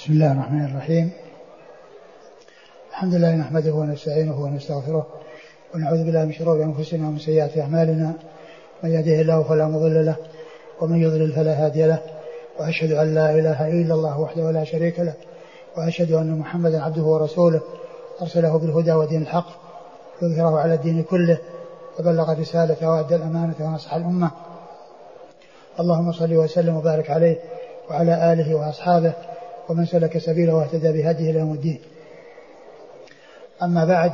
بسم الله الرحمن الرحيم. الحمد لله نحمده ونستعينه ونستغفره ونعوذ بالله من شرور أنفسنا ومن سيئات أعمالنا، من يهده الله فلا مضل له ومن يضلل فلا هادي له، وأشهد أن لا إله إلا الله وحده لا شريك له، وأشهد أن محمدا عبده ورسوله أرسله بالهدى ودين الحق يظهره على الدين كله، وبلغ رسالته وأدى الأمانة ونصح الأمة. اللهم صل وسلم وبارك عليه وعلى آله وأصحابه ومن سلك سبيله واهتدى بهديه إلى يوم الدين. أما بعد،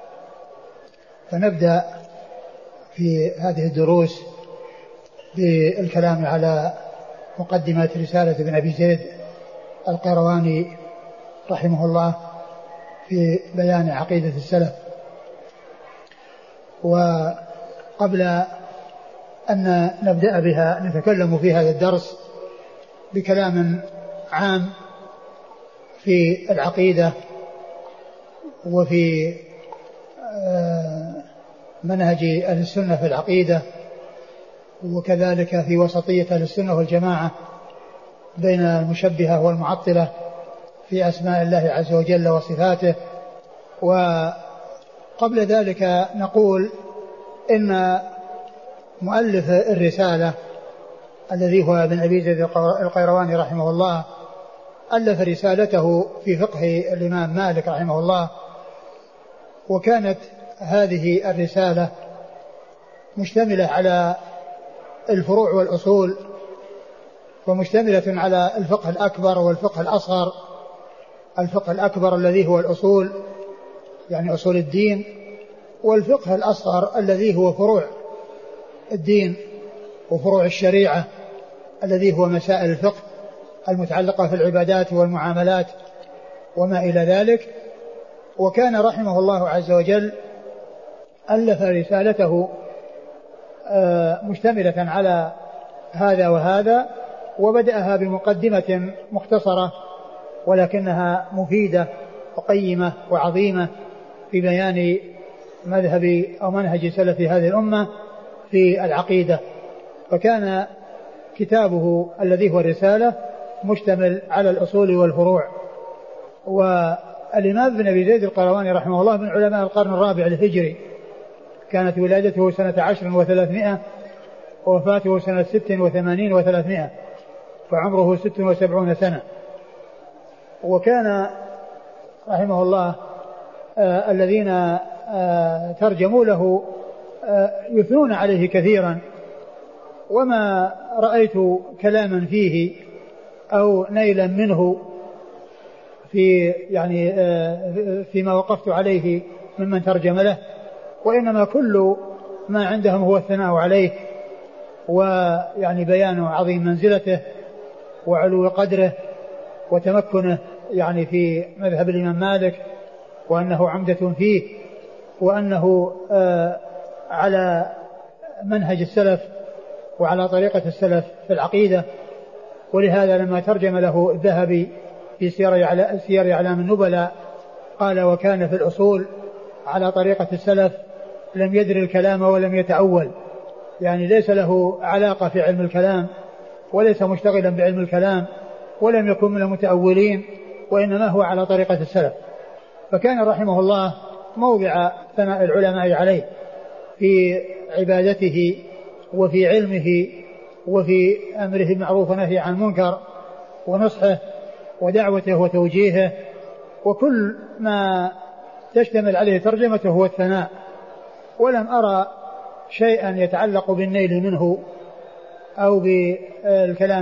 فنبدأ في هذه الدروس بالكلام على مقدمة رسالة ابن أبي زيد القيرواني رحمه الله في بيان عقيدة السلف. وقبل أن نبدأ بها نتكلم في هذا الدرس بكلام عام في العقيدة وفي منهج أهل السنة في العقيدة، وكذلك في وسطية أهل السنة والجماعة بين المشبهة والمعطلة في أسماء الله عز وجل وصفاته. وقبل ذلك نقول إن مؤلف الرسالة الذي هو ابن أبي زيد القيرواني رحمه الله ألف رسالته في فقه الإمام مالك رحمه الله، وكانت هذه الرسالة مشتملة على الفروع والأصول، ومشتملة على الفقه الأكبر والفقه الأصغر. الفقه الأكبر الذي هو الأصول يعني أصول الدين، والفقه الأصغر الذي هو فروع الدين وفروع الشريعة الذي هو مسائل الفقه المتعلقة في العبادات والمعاملات وما إلى ذلك. وكان رحمه الله عز وجل ألف رسالته مشتملة على هذا وهذا، وبدأها بمقدمة مختصرة ولكنها مفيدة وقيمة وعظيمة في بيان مذهب أو منهج سلف هذه الأمة في العقيدة. فكان كتابه الذي هو الرسالة مشتمل على الأصول والفروع. والإمام ابن أبي زيد القيرواني رحمه الله من علماء القرن الرابع الهجري، كانت ولادته سنة 10 و300 ووفاته سنة 86 و300، فعمره 76 سنة. وكان رحمه الله الذين ترجموا له يثنون عليه كثيرا، وما رأيت كلاما فيه أو نيلا منه فيما وقفت عليه ممن ترجم له، وإنما كل ما عندهم هو الثناء عليه ويعني بيان عظيم منزلته وعلو قدره وتمكنه يعني في مذهب الإمام مالك، وأنه عمدة فيه، وأنه على منهج السلف وعلى طريقة السلف في العقيدة. ولهذا لما ترجم له الذهبي في سير أعلام النبلاء قال: وكان في الأصول على طريقة السلف، لم يدر الكلام ولم يتأول، يعني ليس له علاقة في علم الكلام وليس مشتغلا بعلم الكلام ولم يكن من المتأولين، وإنما هو على طريقة السلف. فكان رحمه الله موضع ثناء العلماء عليه في عبادته وفي علمه وفي أمره بالمعروف ونهيه عن المنكر ونصحه ودعوته وتوجيهه، وكل ما تشتمل عليه ترجمته هو الثناء. ولم أرى شيئا يتعلق بالنيل منه أو بالكلام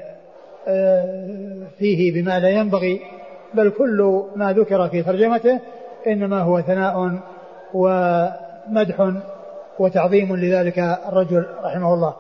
فيه بما لا ينبغي، بل كل ما ذكر في ترجمته إنما هو ثناء ومدح وتعظيم لذلك الرجل رحمه الله.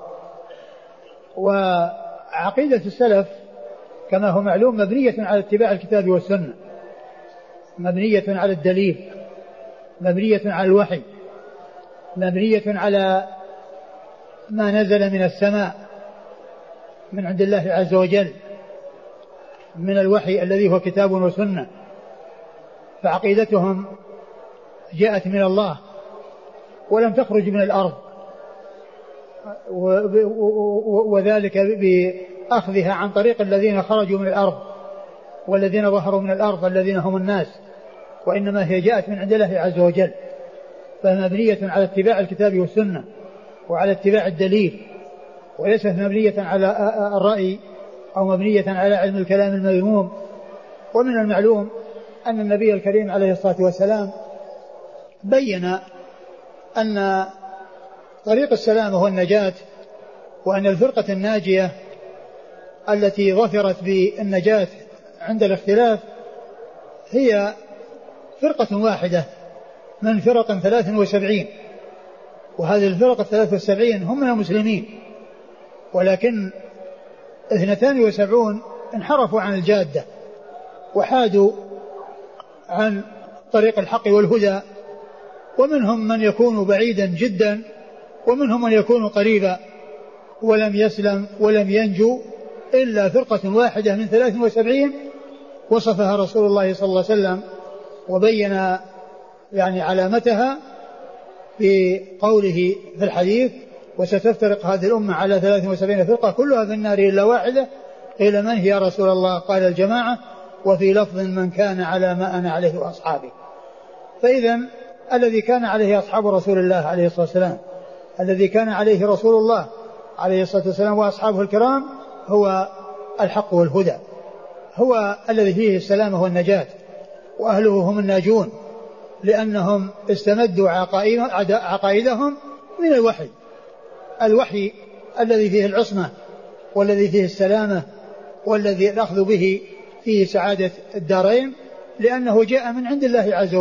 وعقيدة السلف كما هو معلوم مبنية على اتباع الكتاب والسنة، مبنية على الدليل، مبنية على الوحي، مبنية على ما نزل من السماء من عند الله عز وجل من الوحي الذي هو كتاب وسنة. فعقيدتهم جاءت من الله ولم تخرج من الأرض، وذلك بأخذها عن طريق الذين خرجوا من الأرض والذين ظهروا من الأرض الذين هم الناس، وإنما هي جاءت من عند الله عز وجل، فمبنية على اتباع الكتاب والسنة وعلى اتباع الدليل، وليست مبنية على الرأي أو مبنية على علم الكلام المذموم. ومن المعلوم أن النبي الكريم عليه الصلاة والسلام بين أن طريق السلام هو النجاة، وأن الفرقة الناجية التي ظفرت بالنجاة عند الاختلاف هي فرقة واحدة من فرق 73، وهذه الفرق 73 هم من المسلمين، ولكن 72 انحرفوا عن الجادة وحادوا عن طريق الحق والهدى، ومنهم من يكون بعيدا جدا ومنهم من يكون قريبا، ولم يسلم ولم ينجو إلا فرقة واحدة من 73 وصفها رسول الله صلى الله عليه وسلم وبين يعني علامتها في قوله في الحديث: وستفترق هذه الأمة على 73 فرقة كلها في النار إلا واحدة، قيل من هي يا رسول الله؟ قال الجماعة، وفي لفظ من كان على ما أنا عليه وأصحابي. فإذا الذي كان عليه أصحاب رسول الله عليه الصلاة والسلام، الذي كان عليه رسول الله عليه الصلاة والسلام وأصحابه الكرام هو الحق والهدى، هو الذي فيه السلامة والنجاة، وأهله هم الناجون، لأنهم استمدوا عقائدهم من الوحي الذي فيه العصمة والذي فيه السلامة والذي الأخذ به فيه سعادة الدارين، لأنه جاء من عند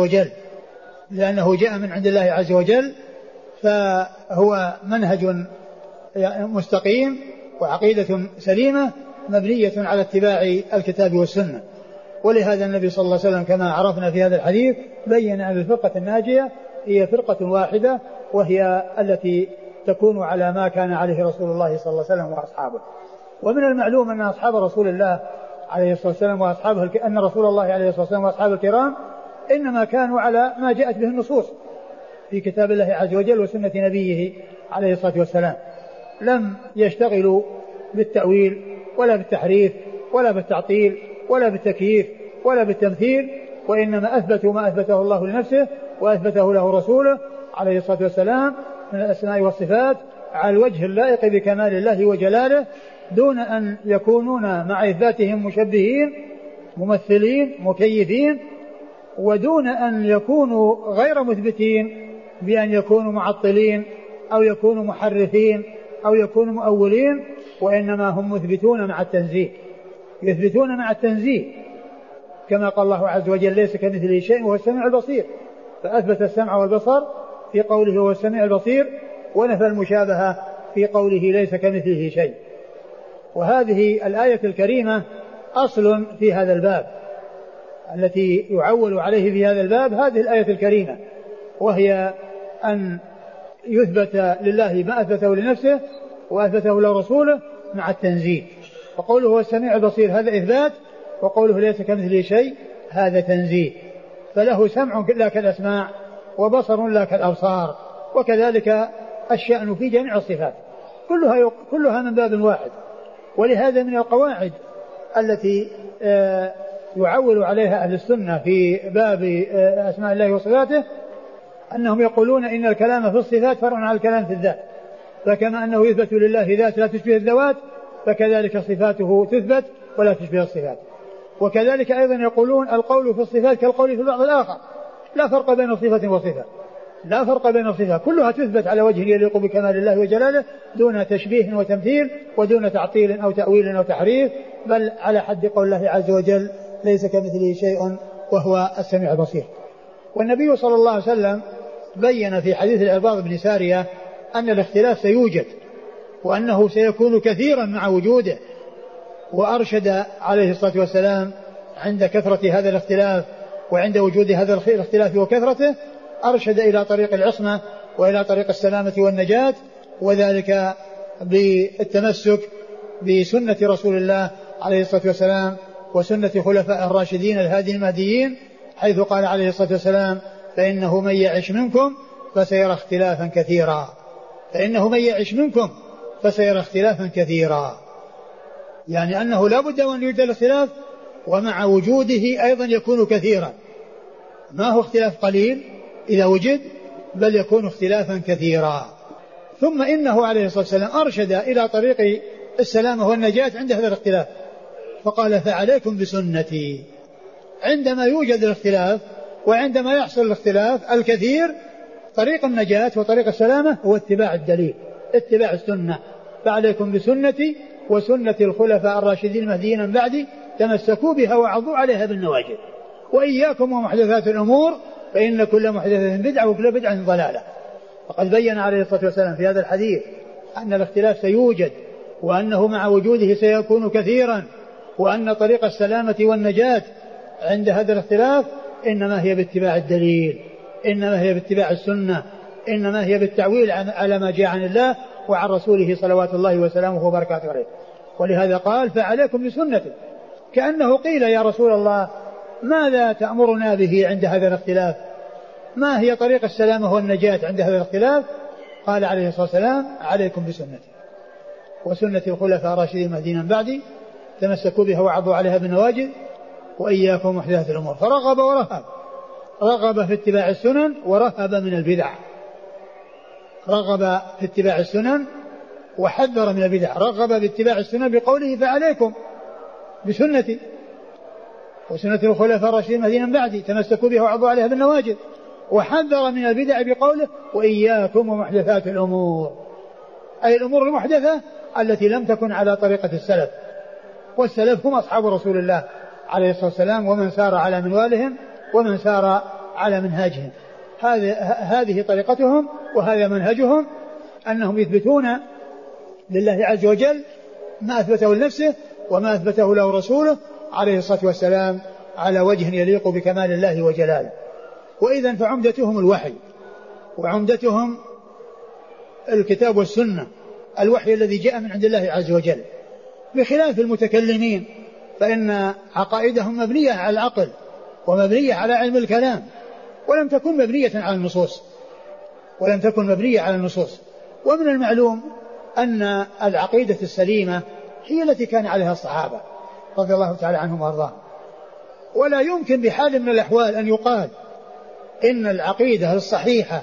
الله عز وجل، فهو منهج مستقيم وعقيدة سليمة مبنية على اتباع الكتاب والسنة. ولهذا النبي صلى الله عليه وسلم كما عرفنا في هذا الحديث بين أن الفرقة الناجية هي فرقة واحدة، وهي التي تكون على ما كان عليه رسول الله صلى الله عليه وسلم وأصحابه. ومن المعلوم أن أصحاب رسول الله عليه الصلاة والسلام وأصحابه أن رسول الله عليه الصلاة والسلام وأصحابه الكرام إنما كانوا على ما جاءت به النصوص في كتاب الله عز وجل وسنة نبيه عليه الصلاة والسلام، لم يشتغلوا بالتأويل ولا بالتحريف ولا بالتعطيل ولا بالتكييف ولا بالتمثيل، وإنما أثبتوا ما أثبته الله لنفسه وأثبته له رسوله عليه الصلاة والسلام من الأسماء والصفات على الوجه اللائق بكمال الله وجلاله، دون أن يكونون مع إثباتهم مشبهين ممثلين مكيفين، ودون أن يكونوا غير مثبتين بأن يكونوا معطلين أو يكونوا محرفين أو يكونوا مؤولين، وإنما هم مثبتون مع التنزيه، يثبتون مع التنزيه، كما قال الله عز وجل: ليس كمثله شيء وهو السميع البصير، فأثبت السمع والبصر في قوله هو السميع البصير، ونفى المشابهة في قوله ليس كمثله شيء. وهذه الآية الكريمة أصل في هذا الباب، التي يعول عليه في هذا الباب هذه الآية الكريمة، وهي أن يثبت لله ما أثبته لنفسه وأثبته لرسوله مع التنزيه. وقوله هو السميع البصير هذا إثبات، وقوله ليس كمثله شيء هذا تنزيه، فله سمع لا كالأسماع وبصر لا كالأبصار، وكذلك الشأن في جميع الصفات كلها من باب واحد. ولهذا من القواعد التي يعول عليها أهل السنة في باب أسماء الله وصفاته أنهم يقولون إن الكلام في الصفات فرع عن الكلام في الذات، فكما أنه يثبت لله ذات لا تشبه الذوات، فكذلك صفاته تثبت ولا تشبه الصفات. وكذلك أيضا يقولون القول في الصفات كالقول في البعض الآخر، لا فرق بين صفة وصفة، لا فرق بين الصفة، كلها تثبت على وجه يليق بكمال الله وجلاله دون تشبيه وتمثيل ودون تعطيل أو تأويل أو تحريف، بل على حد قول الله عز وجل: ليس كمثله شيء وهو السميع البصير. والنبي صلى الله عليه وسلم بين في حديث العرباض بن سارية أن الاختلاف سيوجد وأنه سيكون كثيرا مع وجوده، وأرشد عليه الصلاة والسلام عند كثرة هذا الاختلاف وعند وجود هذا الاختلاف وكثرته أرشد إلى طريق العصمة وإلى طريق السلامة والنجاة، وذلك بالتمسك بسنة رسول الله عليه الصلاة والسلام وسنة خلفاء الراشدين الهادي المهديين، حيث قال عليه الصلاة والسلام: فإنه من يعش منكم فسيرى اختلافا كثيرا، فإنه من يعش منكم فسيرى اختلافا كثيرا، يعني أنه لا بد أن يوجد الاختلاف، ومع وجوده أيضا يكون كثيرا، ما هو اختلاف قليل إذا وجد، بل يكون اختلافا كثيرا. ثم إنه عليه الصلاة والسلام أرشد إلى طريق السلامة والنجاة عند هذا الاختلاف، فقال فعليكم بسنتي. عندما يوجد الاختلاف وعندما يحصل الاختلاف الكثير، طريق النجاة وطريق السلامة هو اتباع الدليل، اتباع السنة. فعليكم بسنتي وسنة الخلفاء الراشدين المهديين من بعدي، تمسكوا بها وعضوا عليها بالنواجذ، وإياكم ومحدثات الأمور فإن كل محدثة بدعة وكل بدعة ضلالة. وقد بين عليه الصلاة والسلام في هذا الحديث أن الاختلاف سيوجد، وأنه مع وجوده سيكون كثيرا، وأن طريق السلامة والنجاة عند هذا الاختلاف إنما هي باتباع الدليل، إنما هي باتباع السنة، إنما هي بالتعويل على ما جاء عن الله وعن رسوله صلوات الله وسلامه وبركاته عليه. ولهذا قال فعليكم بسنته، كأنه قيل يا رسول الله ماذا تأمرنا به عند هذا الاختلاف؟ ما هي طريق السلامة والنجاة عند هذا الاختلاف؟ قال عليه الصلاة والسلام عليكم بسنتي وسنة الخلفاء الراشدين المهديين من بعدي، تمسكوا بها وعضوا عليها بالنواجذ، وإياكم محدثات الأمور. فرغب ورهب، رغب في اتباع السنن ورهب من البدع. رغب في اتباع السنن وحذر من البدع. رغب باتباع السنن بقوله فعليكم بسنتي وسنة الخلفاء الراشدين المهديين من بعدي، تمسكوا بها وعضوا عليها بالنواجذ. وحذر من البدع بقوله وإياكم ومحدثات الأمور، أي الأمور المحدثة التي لم تكن على طريقة السلف. والسلف هم أصحاب رسول الله عليه الصلاة والسلام، ومن سار على منوالهم ومن سار على منهاجهم. هذه طريقتهم وهذا منهجهم، أنهم يثبتون لله عز وجل ما أثبته لنفسه وما أثبته له رسوله عليه الصلاة والسلام على وجه يليق بكمال الله وجلاله. وإذن فعمدتهم الوحي، وعمدتهم الكتاب والسنة، الوحي الذي جاء من عند الله عز وجل، بخلاف المتكلمين فإن عقائدهم مبنية على العقل ومبنية على علم الكلام، ولم تكن مبنية على النصوص، ولم تكن مبنية على النصوص. ومن المعلوم أن العقيدة السليمة هي التي كان عليها الصحابة رضي الله تعالى عنهم وارضاهم. ولا يمكن بحال من الأحوال أن يقال إن العقيدة الصحيحة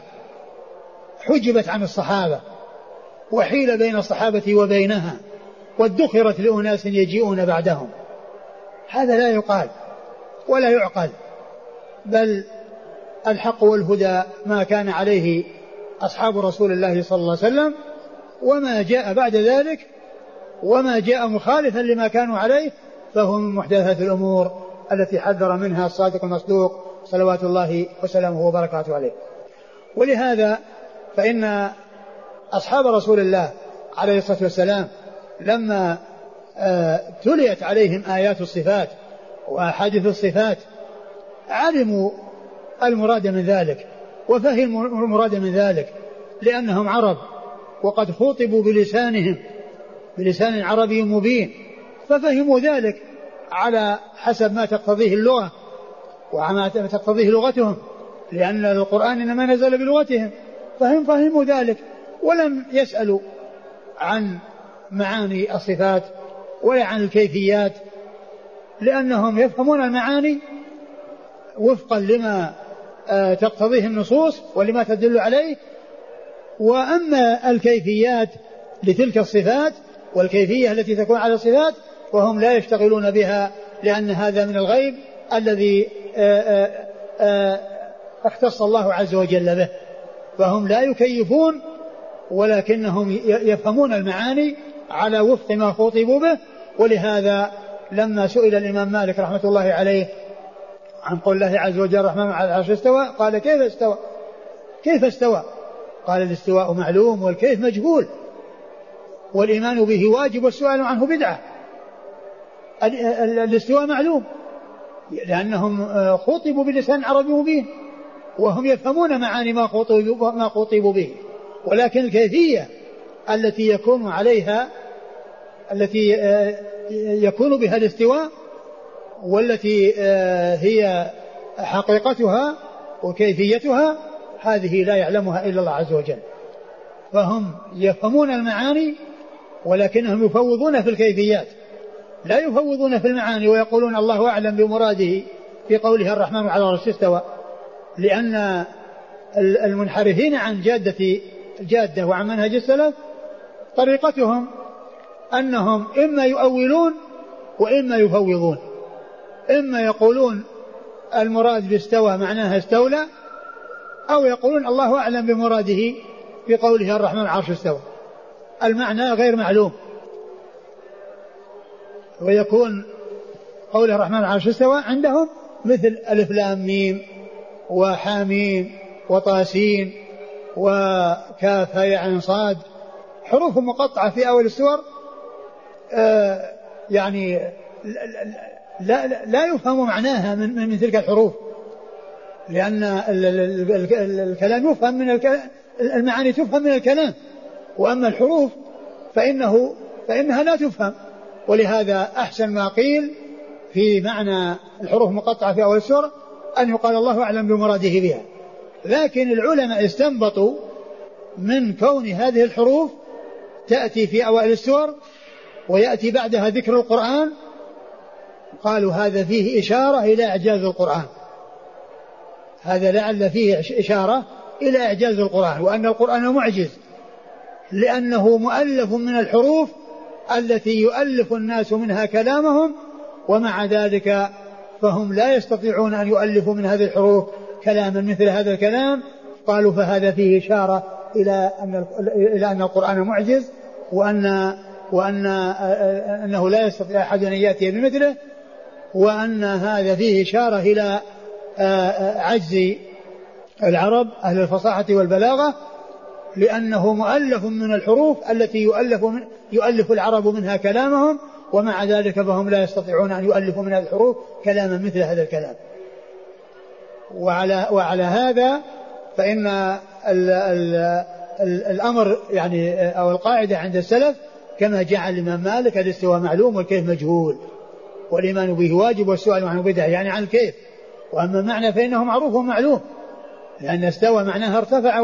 حجبت عن الصحابة وحيل بين الصحابة وبينها وادخرت لأناس يجيئون بعدهم. هذا لا يقال ولا يعقل، بل الحق والهدى ما كان عليه أصحاب رسول الله صلى الله عليه وسلم، وما جاء بعد ذلك وما جاء مخالفا لما كانوا عليه فهو من محدثات الأمور التي حذر منها الصادق المصدوق صلوات الله وسلامه وبركاته عليه. ولهذا فإن أصحاب رسول الله عليه الصلاة والسلام لما تليت عليهم آيات الصفات وأحاديث الصفات علموا المراد من ذلك وفهموا المراد من ذلك، لأنهم عرب وقد خوطبوا بلسان عربي مبين، ففهموا ذلك على حسب ما تقتضيه اللغة وما تقتضيه لغتهم، لأن القرآن إنما نزل بلغتهم، فهموا ذلك ولم يسألوا عن معاني الصفات ولا عن الكيفيات، لأنهم يفهمون المعاني وفقا لما تقتضيه النصوص ولما تدل عليه. وأما الكيفيات لتلك الصفات والكيفية التي تكون على الصفات وهم لا يشتغلون بها، لأن هذا من الغيب الذي اختص الله عز وجل به، فهم لا يكيفون ولكنهم يفهمون المعاني على وفق ما خطبوا به. ولهذا لما سئل الإمام مالك رحمة الله عليه عن قول الله عز وجل الرحمن على العرش استوى، قال كيف استوى؟ قال الاستواء معلوم والكيف مجهول، والإيمان به واجب والسؤال عنه بدعة. الاستواء معلوم لأنهم خطبوا بلسان عربي مبين وهم يفهمون معاني ما خطبوا به، ولكن الكيفية التي يكون عليها التي يكون بها الاستواء والتي هي حقيقتها وكيفيتها هذه لا يعلمها إلا الله عز وجل. فهم يفهمون المعاني ولكنهم يفوضون في الكيفيات، لا يفوضون في المعاني ويقولون الله أعلم بمراده في قوله الرحمن على العرش استوى، لأن المنحرفين عن الجادة وعن منهج السلف طريقتهم أنهم إما يؤولون وإما يفوضون، إما يقولون المراد باستوى معناها استولى، أو يقولون الله أعلم بمراده في قوله الرحمن على العرش استوى، المعنى غير معلوم، ويكون قوله الرحمن على العرش استوى عندهم مثل ألف لام ميم وحاميم وطاسين وكاف ياء عين صاد، حروف مقطعة في أول السور يعني لا يفهم معناها من تلك الحروف، لأن الكلام يفهم من المعاني تفهم من الكلام، وأما الحروف فإنها لا تفهم. ولهذا أحسن ما قيل في معنى الحروف مقطعة في أول السورة أن يقال الله أعلم بمراده بها، لكن العلماء استنبطوا من كون هذه الحروف تأتي في أوائل السور ويأتي بعدها ذكر القرآن، قالوا هذا فيه إشارة إلى إعجاز القرآن، هذا لعل فيه إشارة إلى إعجاز القرآن، وأن القرآن معجز لأنه مؤلف من الحروف التي يؤلف الناس منها كلامهم، ومع ذلك فهم لا يستطيعون أن يؤلفوا من هذه الحروف كلاما مثل هذا الكلام. قالوا فهذا فيه إشارة إلى أن القرآن معجز، وأنه لا يستطيع أحد أن يأتي بمثله، وأن هذا فيه إشارة إلى عجز العرب أهل الفصاحة والبلاغة، لأنه مؤلف من الحروف التي يؤلف العرب منها كلامهم، ومع ذلك فهم لا يستطيعون أن يؤلفوا من هذه الحروف كلاما مثل هذا الكلام. وعلى هذا فإن الأمر يعني أو القاعدة عند السلف كما جعل الإمام مالك الاستواء معلوم والكيف مجهول، والإيمان به واجب والسؤال عنه بدعة، يعني عن الكيف. وأما المعنى فإنه معروف ومعلوم، لأن استوى معناها ارتفع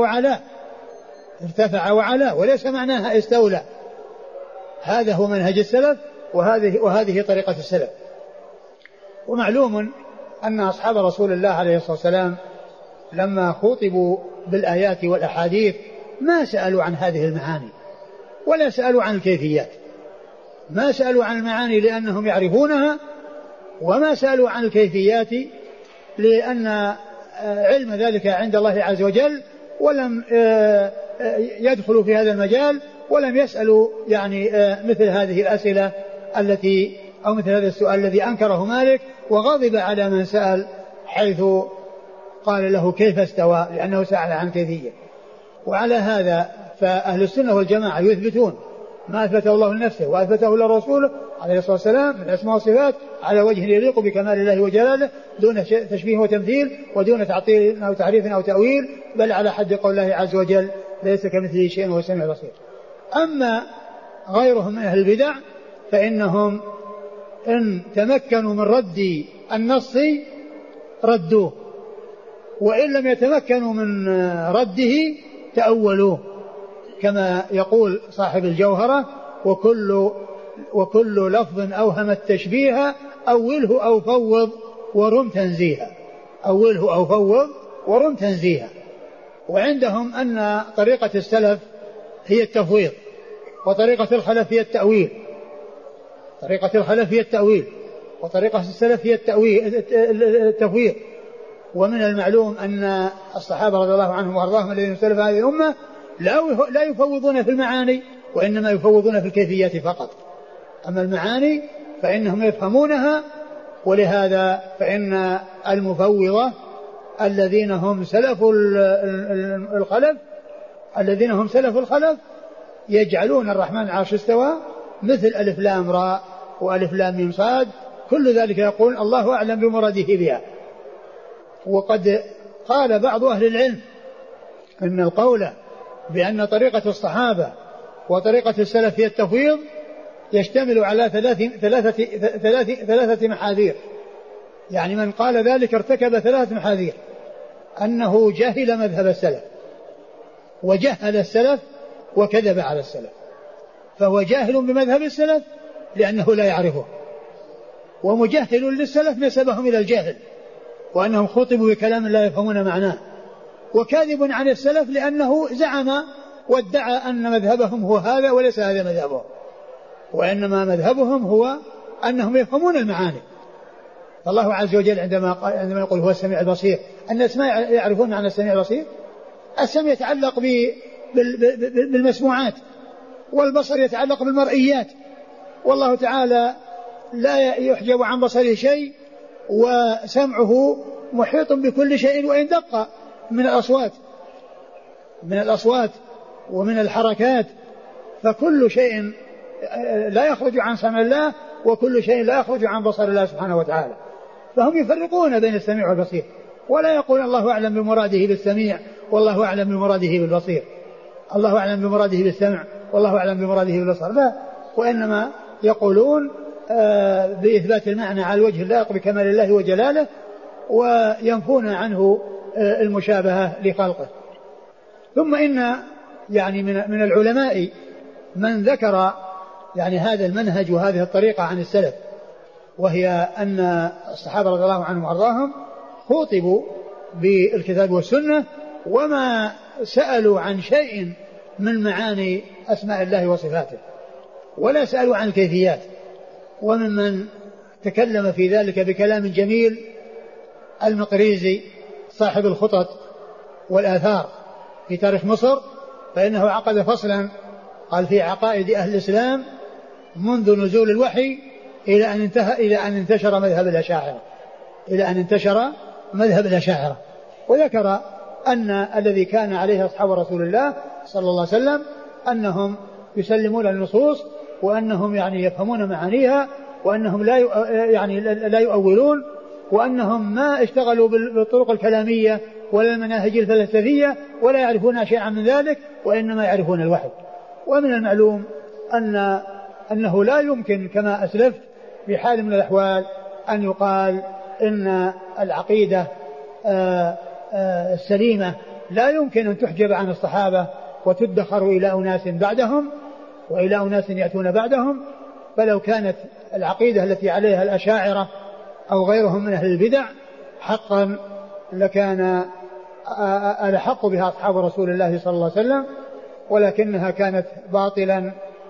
وعلا، وليس معناها استولى. هذا هو منهج السلف، وهذه طريقة السلف. ومعلوم أن أصحاب رسول الله عليه الصلاة والسلام لما خاطبوا بالآيات والأحاديث ما سألوا عن هذه المعاني ولا سألوا عن الكيفيات، ما سألوا عن المعاني لأنهم يعرفونها، وما سألوا عن الكيفيات لأن علم ذلك عند الله عز وجل، ولم يدخلوا في هذا المجال، ولم يسألوا يعني مثل هذه الأسئلة التي أو مثل هذا السؤال الذي أنكره مالك، وغضب على من سأل حيث قال له كيف استوى، لأنه سأل عن كيفية. وعلى هذا فأهل السنة والجماعة يثبتون ما أثبته الله لنفسه وأثبته لرسوله عليه الصلاة والسلام من أسماء وصفات على وجه يليق بكمال الله وجلاله، دون تشبيه وتمثيل، ودون تعطيل أو تحريف أو تأويل، بل على حد قول الله عز وجل ليس كمثله شيء وهو السميع البصير. أما غيرهم من أهل البدع فإنهم إن تمكنوا من رد النص ردوه، وإن لم يتمكنوا من رده تأولوه، كما يقول صاحب الجوهرة وكل لفظ أوهم التشبيه أوله أو فوض ورم تنزيها، أوله أو فوض ورم تنزيها. وعندهم أن طريقة السلف هي التفويض، وطريقة الخلف هي التأويل، طريقة الخلف هي التأويل، وطريقة السلف هي التفويض. ومن المعلوم أن الصحابة رضي الله عنهم وأرضاهم الذين سلف هذه الأمة لا يفوضون في المعاني، وإنما يفوضون في الكيفيات فقط. أما المعاني فإنهم يفهمونها، ولهذا فإن المفوضة الذين هم سلف الخلف يجعلون الرحمن على العرش استوى مثل ألف لام راء وألف لام ميم صاد، كل ذلك يقول الله أعلم بمراده بها. وقد قال بعض أهل العلم أن القول بأن طريقة الصحابة وطريقة السلف هي التفويض يشتمل على ثلاثة محاذير، يعني من قال ذلك ارتكب 3 محاذير: أنه جهل مذهب السلف، وجهل السلف، وكذب على السلف. فهو جاهل بمذهب السلف لأنه لا يعرفه، ومجهل للسلف نسبهم إلى الجهل وأنهم خطبوا بكلام لا يفهمون معناه، وكاذب عن السلف لأنه زعم وادعى أن مذهبهم هو هذا وليس هذا مذهبهم، وإنما مذهبهم هو أنهم يفهمون المعاني. فالله عز وجل عندما يقول هو السميع البصير، الناس ما يعرفون معنى السميع البصير. السمع يتعلق بالمسموعات، والبصر يتعلق بالمرئيات، والله تعالى لا يحجب عن بصره شيء، وسمعه محيط بكل شيء وإن دق من الأصوات ومن الحركات، فكل شيء لا يخرج عن سمع الله وكل شيء لا يخرج عن بصر الله سبحانه وتعالى. فهم يفرقون بين السميع والبصير، ولا يقول الله أعلم بمراده بالسميع والله أعلم بمراده بالبصير، الله أعلم بمراده بالسمع والله أعلم بمراده بالبصر، لا، وإنما يقولون بإثبات المعنى على الوجه اللائق بكمال الله وجلاله، وينفون عنه المشابهة لخلقه. ثم إن يعني من العلماء من ذكر يعني هذا المنهج وهذه الطريقة عن السلف، وهي أن الصحابة رضي الله عنهم وأرضاهم خاطبوا بالكتاب والسنة وما سألوا عن شيء من معاني أسماء الله وصفاته، ولا سألوا عن الكيفيات. وممن تكلم في ذلك بكلام جميل المقريزي صاحب الخطط والآثار في تاريخ مصر، فإنه عقد فصلا قال في عقائد أهل الإسلام منذ نزول الوحي إلى أن انتشر مذهب الأشاعرة، وذكر أن الذي كان عليه أصحاب رسول الله صلى الله عليه وسلم أنهم يسلمون النصوص، وأنهم يعني يفهمون معانيها، وأنهم لا يؤولون، وأنهم ما اشتغلوا بالطرق الكلامية ولا المناهج الفلسفية ولا يعرفون شيئا من ذلك، وإنما يعرفون الوحي. ومن المعلوم أنه لا يمكن كما أسلفت في حال من الأحوال أن يقال إن العقيدة السليمة لا يمكن أن تحجب عن الصحابة وتدخر إلى أناس بعدهم وإلى أناس يأتون بعدهم. فلو كانت العقيدة التي عليها الأشاعرة أو غيرهم من أهل البدع حقا لكان الحق بها أصحاب رسول الله صلى الله عليه وسلم، ولكنها كانت باطلا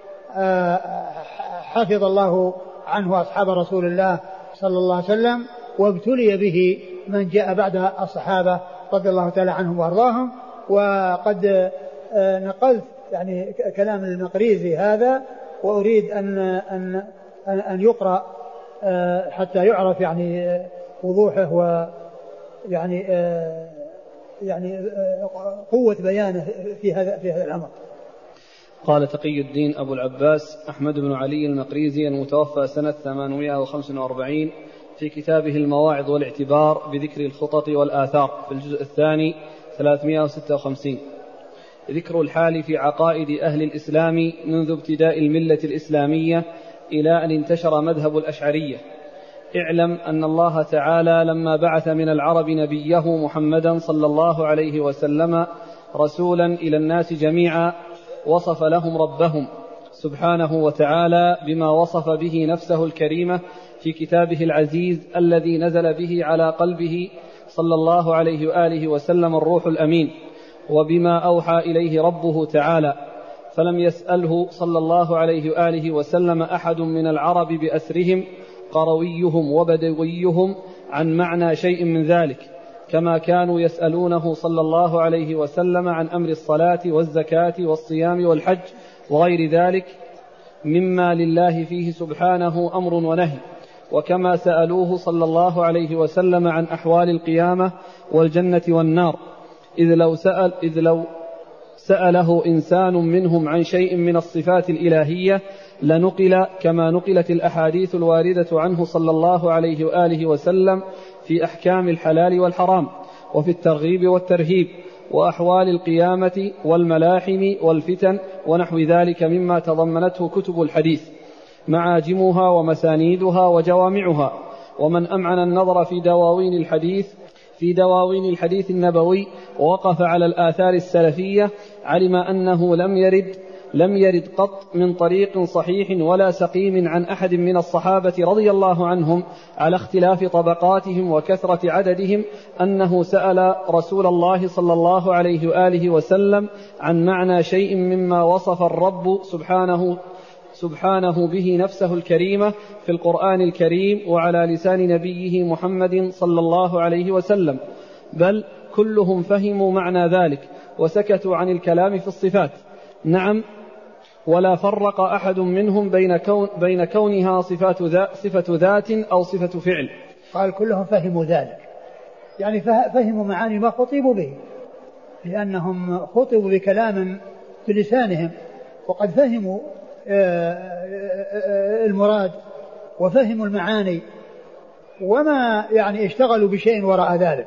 حفظ الله عنه أصحاب رسول الله صلى الله عليه وسلم، وابتلي به من جاء بعد الصحابة رضي الله تعالى عنهم وأرضاهم. وقد نقلت يعني كلام المقريزي هذا، وأريد أن يقرأ حتى يعرف يعني وضوحه ويعني قوة بيانه في هذا الأمر. قال تقي الدين أبو العباس أحمد بن علي المقريزي المتوفى سنة 845 في كتابه المواعظ والاعتبار بذكر الخطط والآثار في الجزء الثاني 356 ذكر الحال في عقائد أهل الإسلام منذ ابتداء الملة الإسلامية إلى أن انتشر مذهب الأشعرية. اعلم أن الله تعالى لما بعث من العرب نبيه محمدا صلى الله عليه وسلم رسولا إلى الناس جميعا وصف لهم ربهم سبحانه وتعالى بما وصف به نفسه الكريمة في كتابه العزيز الذي نزل به على قلبه صلى الله عليه وآله وسلم الروح الأمين، وبما أوحى إليه ربه تعالى، فلم يسأله صلى الله عليه وآله وسلم أحد من العرب بأسرهم قرويهم وبدويهم عن معنى شيء من ذلك، كما كانوا يسألونه صلى الله عليه وسلم عن أمر الصلاة والزكاة والصيام والحج وغير ذلك مما لله فيه سبحانه أمر ونهي، وكما سألوه صلى الله عليه وسلم عن أحوال القيامة والجنة والنار، إذ لو سأله إنسان منهم عن شيء من الصفات الإلهية لنقل كما نقلت الأحاديث الواردة عنه صلى الله عليه وآله وسلم في أحكام الحلال والحرام وفي الترغيب والترهيب وأحوال القيامة والملاحم والفتن ونحو ذلك مما تضمنته كتب الحديث معاجمها ومسانيدها وجوامعها. ومن أمعن النظر في دواوين الحديث النبوي ووقف على الآثار السلفية علم أنه لم يرد لم يرد قط من طريق صحيح ولا سقيم عن أحد من الصحابة رضي الله عنهم على اختلاف طبقاتهم وكثرة عددهم أنه سأل رسول الله صلى الله عليه وآله وسلم عن معنى شيء مما وصف الرب سبحانه به نفسه الكريمة في القرآن الكريم وعلى لسان نبيه محمد صلى الله عليه وسلم، بل كلهم فهموا معنى ذلك وسكتوا عن الكلام في الصفات. نعم، ولا فرق أحد منهم بين كونها صفة ذات أو صفة فعل. قال كلهم فهموا ذلك، يعني فهموا معاني ما خطبوا به، لأنهم خطبوا بكلام بلسانهم وقد فهموا المراد وفهموا المعاني، وما يعني اشتغلوا بشيء وراء ذلك.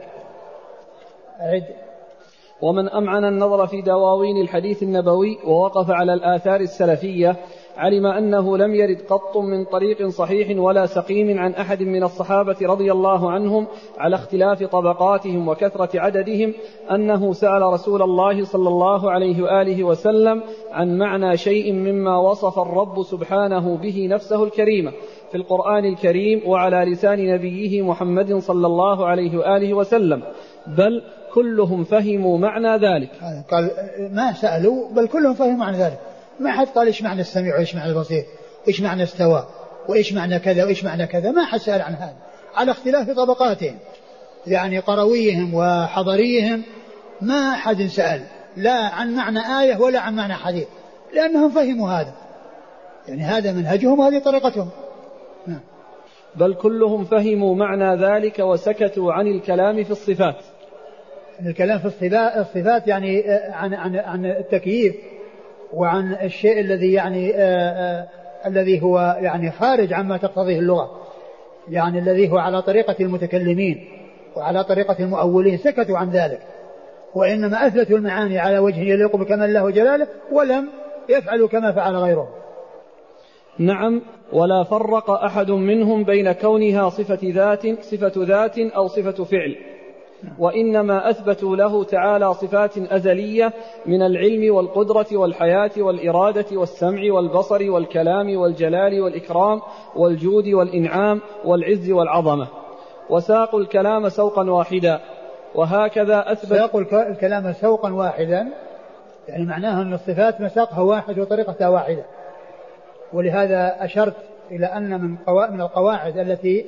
ومن أمعن النظر في دواوين الحديث النبوي ووقف على الآثار السلفية علم أنه لم يرد قط من طريق صحيح ولا سقيم عن أحد من الصحابة رضي الله عنهم على اختلاف طبقاتهم وكثرة عددهم أنه سأل رسول الله صلى الله عليه وآله وسلم عن معنى شيء مما وصف الرب سبحانه به نفسه الكريمة في القرآن الكريم وعلى لسان نبيه محمد صلى الله عليه وآله وسلم، بل كلهم فهموا معنى ذلك. قال ما سألوا بل كلهم فهموا معنى ذلك، ما حد قال إيش معنى السميع وإيش معنى البصير، إيش معنى استوى وإيش معنى كذا وإيش معنى كذا، ما حد سأل عن هذا، على اختلاف طبقاتهم يعني قرويهم وحضريهم، ما حد سأل لا عن معنى آية ولا عن معنى حديث، لأنهم فهموا هذا، يعني هذا منهجهم وهذه طريقتهم. بل كلهم فهموا معنى ذلك وسكتوا عن الكلام في الصفات. الكلام في الصفات يعني عن التكييف وعن الشيء الذي يعني الذي هو يعني خارج عما تقتضيه اللغة، يعني الذي هو على طريقة المتكلمين وعلى طريقة المؤولين، سكتوا عن ذلك، وإنما أثبتوا المعاني على وجه يليق بكمال الله وجلاله ولم يفعلوا كما فعل غيرهم. نعم، ولا فرق أحد منهم بين كونها صفة ذات أو صفة فعل، وإنما أثبتوا له تعالى صفات أزلية من العلم والقدرة والحياة والإرادة والسمع والبصر والكلام والجلال والإكرام والجود والإنعام والعز والعظمة، وساقوا الكلام سوقا واحدا. وهكذا ساقوا الكلام سوقا واحدا، يعني معناها أن الصفات مساقها واحد وطريقتها واحدة. ولهذا أشرت إلى أن من القواعد التي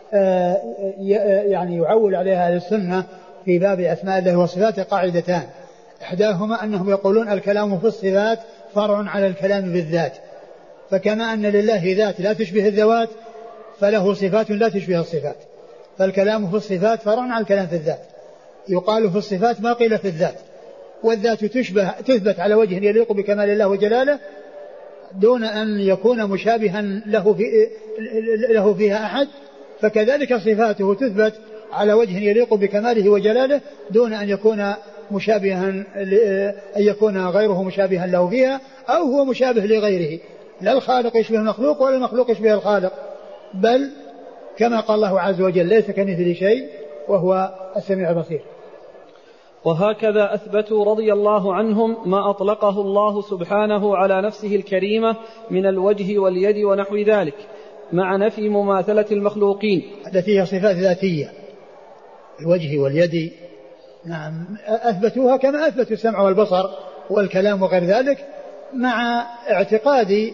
يعني يعول عليها أهل السنة في باب أسماء الله وصفاته قاعدتان، إحداهما أنهم يقولون الكلام في الصفات فرع على الكلام بالذات، فكما أن لله ذات لا تشبه الذوات فله صفات لا تشبه الصفات، فالكلام في الصفات فرع على الكلام في الذات. يقال في الصفات ما قيل في الذات، والذات تثبت على وجه يليق بكمال الله وجلاله دون أن يكون مشابها له فيها أحد، فكذلك صفاته تثبت على وجه يليق بكماله وجلاله دون أن يكون مشابها، أن يكون غيره مشابها له فيها أو هو مشابه لغيره، لا الخالق يشبه المخلوق ولا المخلوق يشبه الخالق، بل كما قال الله عز وجل ليس كمثله شيء وهو السميع البصير. وهكذا أثبتوا رضي الله عنهم ما أطلقه الله سبحانه على نفسه الكريمة من الوجه واليد ونحو ذلك، مع نفي مماثلة المخلوقين التي هي صفات ذاتية، الوجه واليد نعم أثبتوها كما أثبتوا السمع والبصر والكلام وغير ذلك، مع اعتقاد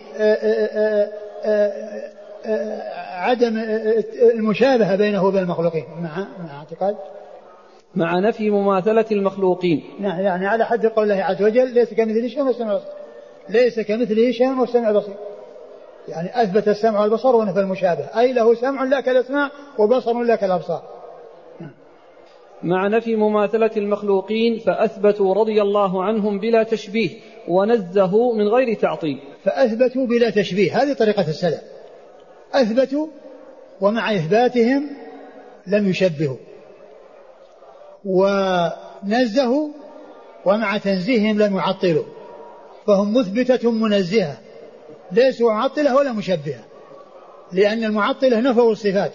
عدم المشابهة بينه وبين المخلوقين، مع اعتقاد مع نفي مماثلة المخلوقين. نعم، يعني على حد قول الله عز وجل ليس كمثله شيء والسمع البصير، ليس كمثله شيء والسمع البصير، يعني أثبت السمع والبصر ونفى المشابه، أي له سمع لا كالأسماع وبصر لا كالأبصار. مع نفي مماثلة المخلوقين فأثبتوا رضي الله عنهم بلا تشبيه ونزهوا من غير تعطيل. فأثبتوا بلا تشبيه، هذه طريقة السلف، أثبتوا ومع إثباتهم لم يشبهوا، ونزهوا ومع تنزيههم لم يعطلوا، فهم مثبتة منزهة ليسوا معطلة ولا مشبهة، لأن المعطلة نفوا الصفات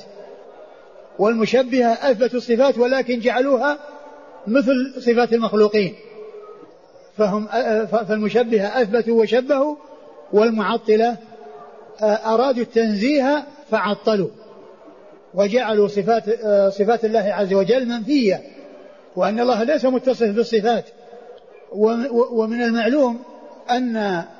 والمشبهة أثبتوا الصفات ولكن جعلوها مثل صفات المخلوقين، فالمشبهة أثبتوا وشبهوا، والمعطلة أرادوا التنزيه فعطلوا وجعلوا صفات الله عز وجل منفية، وأن الله ليس متصف بالصفات. ومن المعلوم أن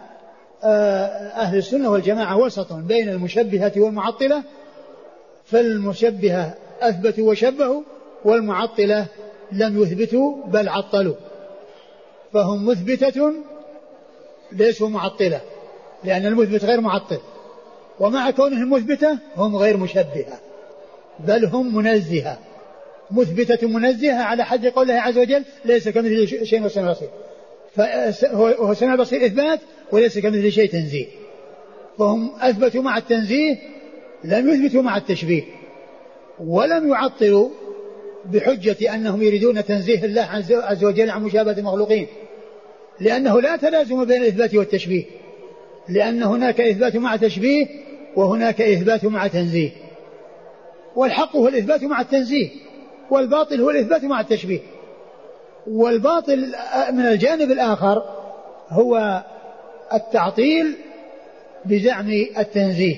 أهل السنة والجماعة وسط بين المشبهة والمعطلة، فالمشبهة أثبتوا وشبهوا، والمعطلة لم يثبتوا بل عطلوا، فهم مثبتة ليسوا معطلة، لأن المثبت غير معطل، ومع كونهم مثبتة هم غير مشبهة بل هم منزهة، مثبتة منزهة على حد قول الله عز وجل ليس كمثله شيء والسميع البصير، فهو السميع البصير إثبات وليس كمثله شيء تنزيه، فهم أثبتوا مع التنزيه لم يثبتوا مع التشبيه، ولم يعطلوا بحجة أنهم يريدون تنزيه الله عز وجل عن مشابهة المخلوقين، لأنه لا تلازم بين الإثبات والتشبيه، لأن هناك إثبات مع تشبيه وهناك إثبات مع تنزيه، والحق هو الإثبات مع التنزيه، والباطل هو الإثبات مع التشبيه. والباطل من الجانب الآخر هو التعطيل بزعم التنزيه،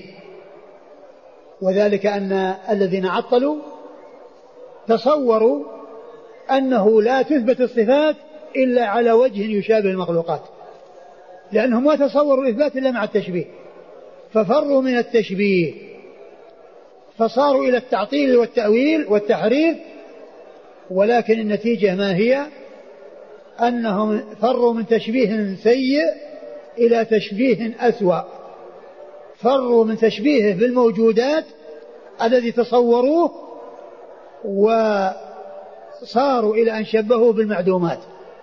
وذلك أن الذين عطلوا تصوروا أنه لا تثبت الصفات إلا على وجه يشابه المخلوقات، لأنهم ما تصوروا الإثبات إلا مع التشبيه، ففروا من التشبيه فصاروا إلى التعطيل والتأويل والتحريف، ولكن النتيجة ما هي؟ أنهم فروا من تشبيه سيء إلى تشبيه أسوأ، فروا من تشبيهه بالموجودات الذي تصوروه وصاروا إلى أن شبهوه بالمعدومات،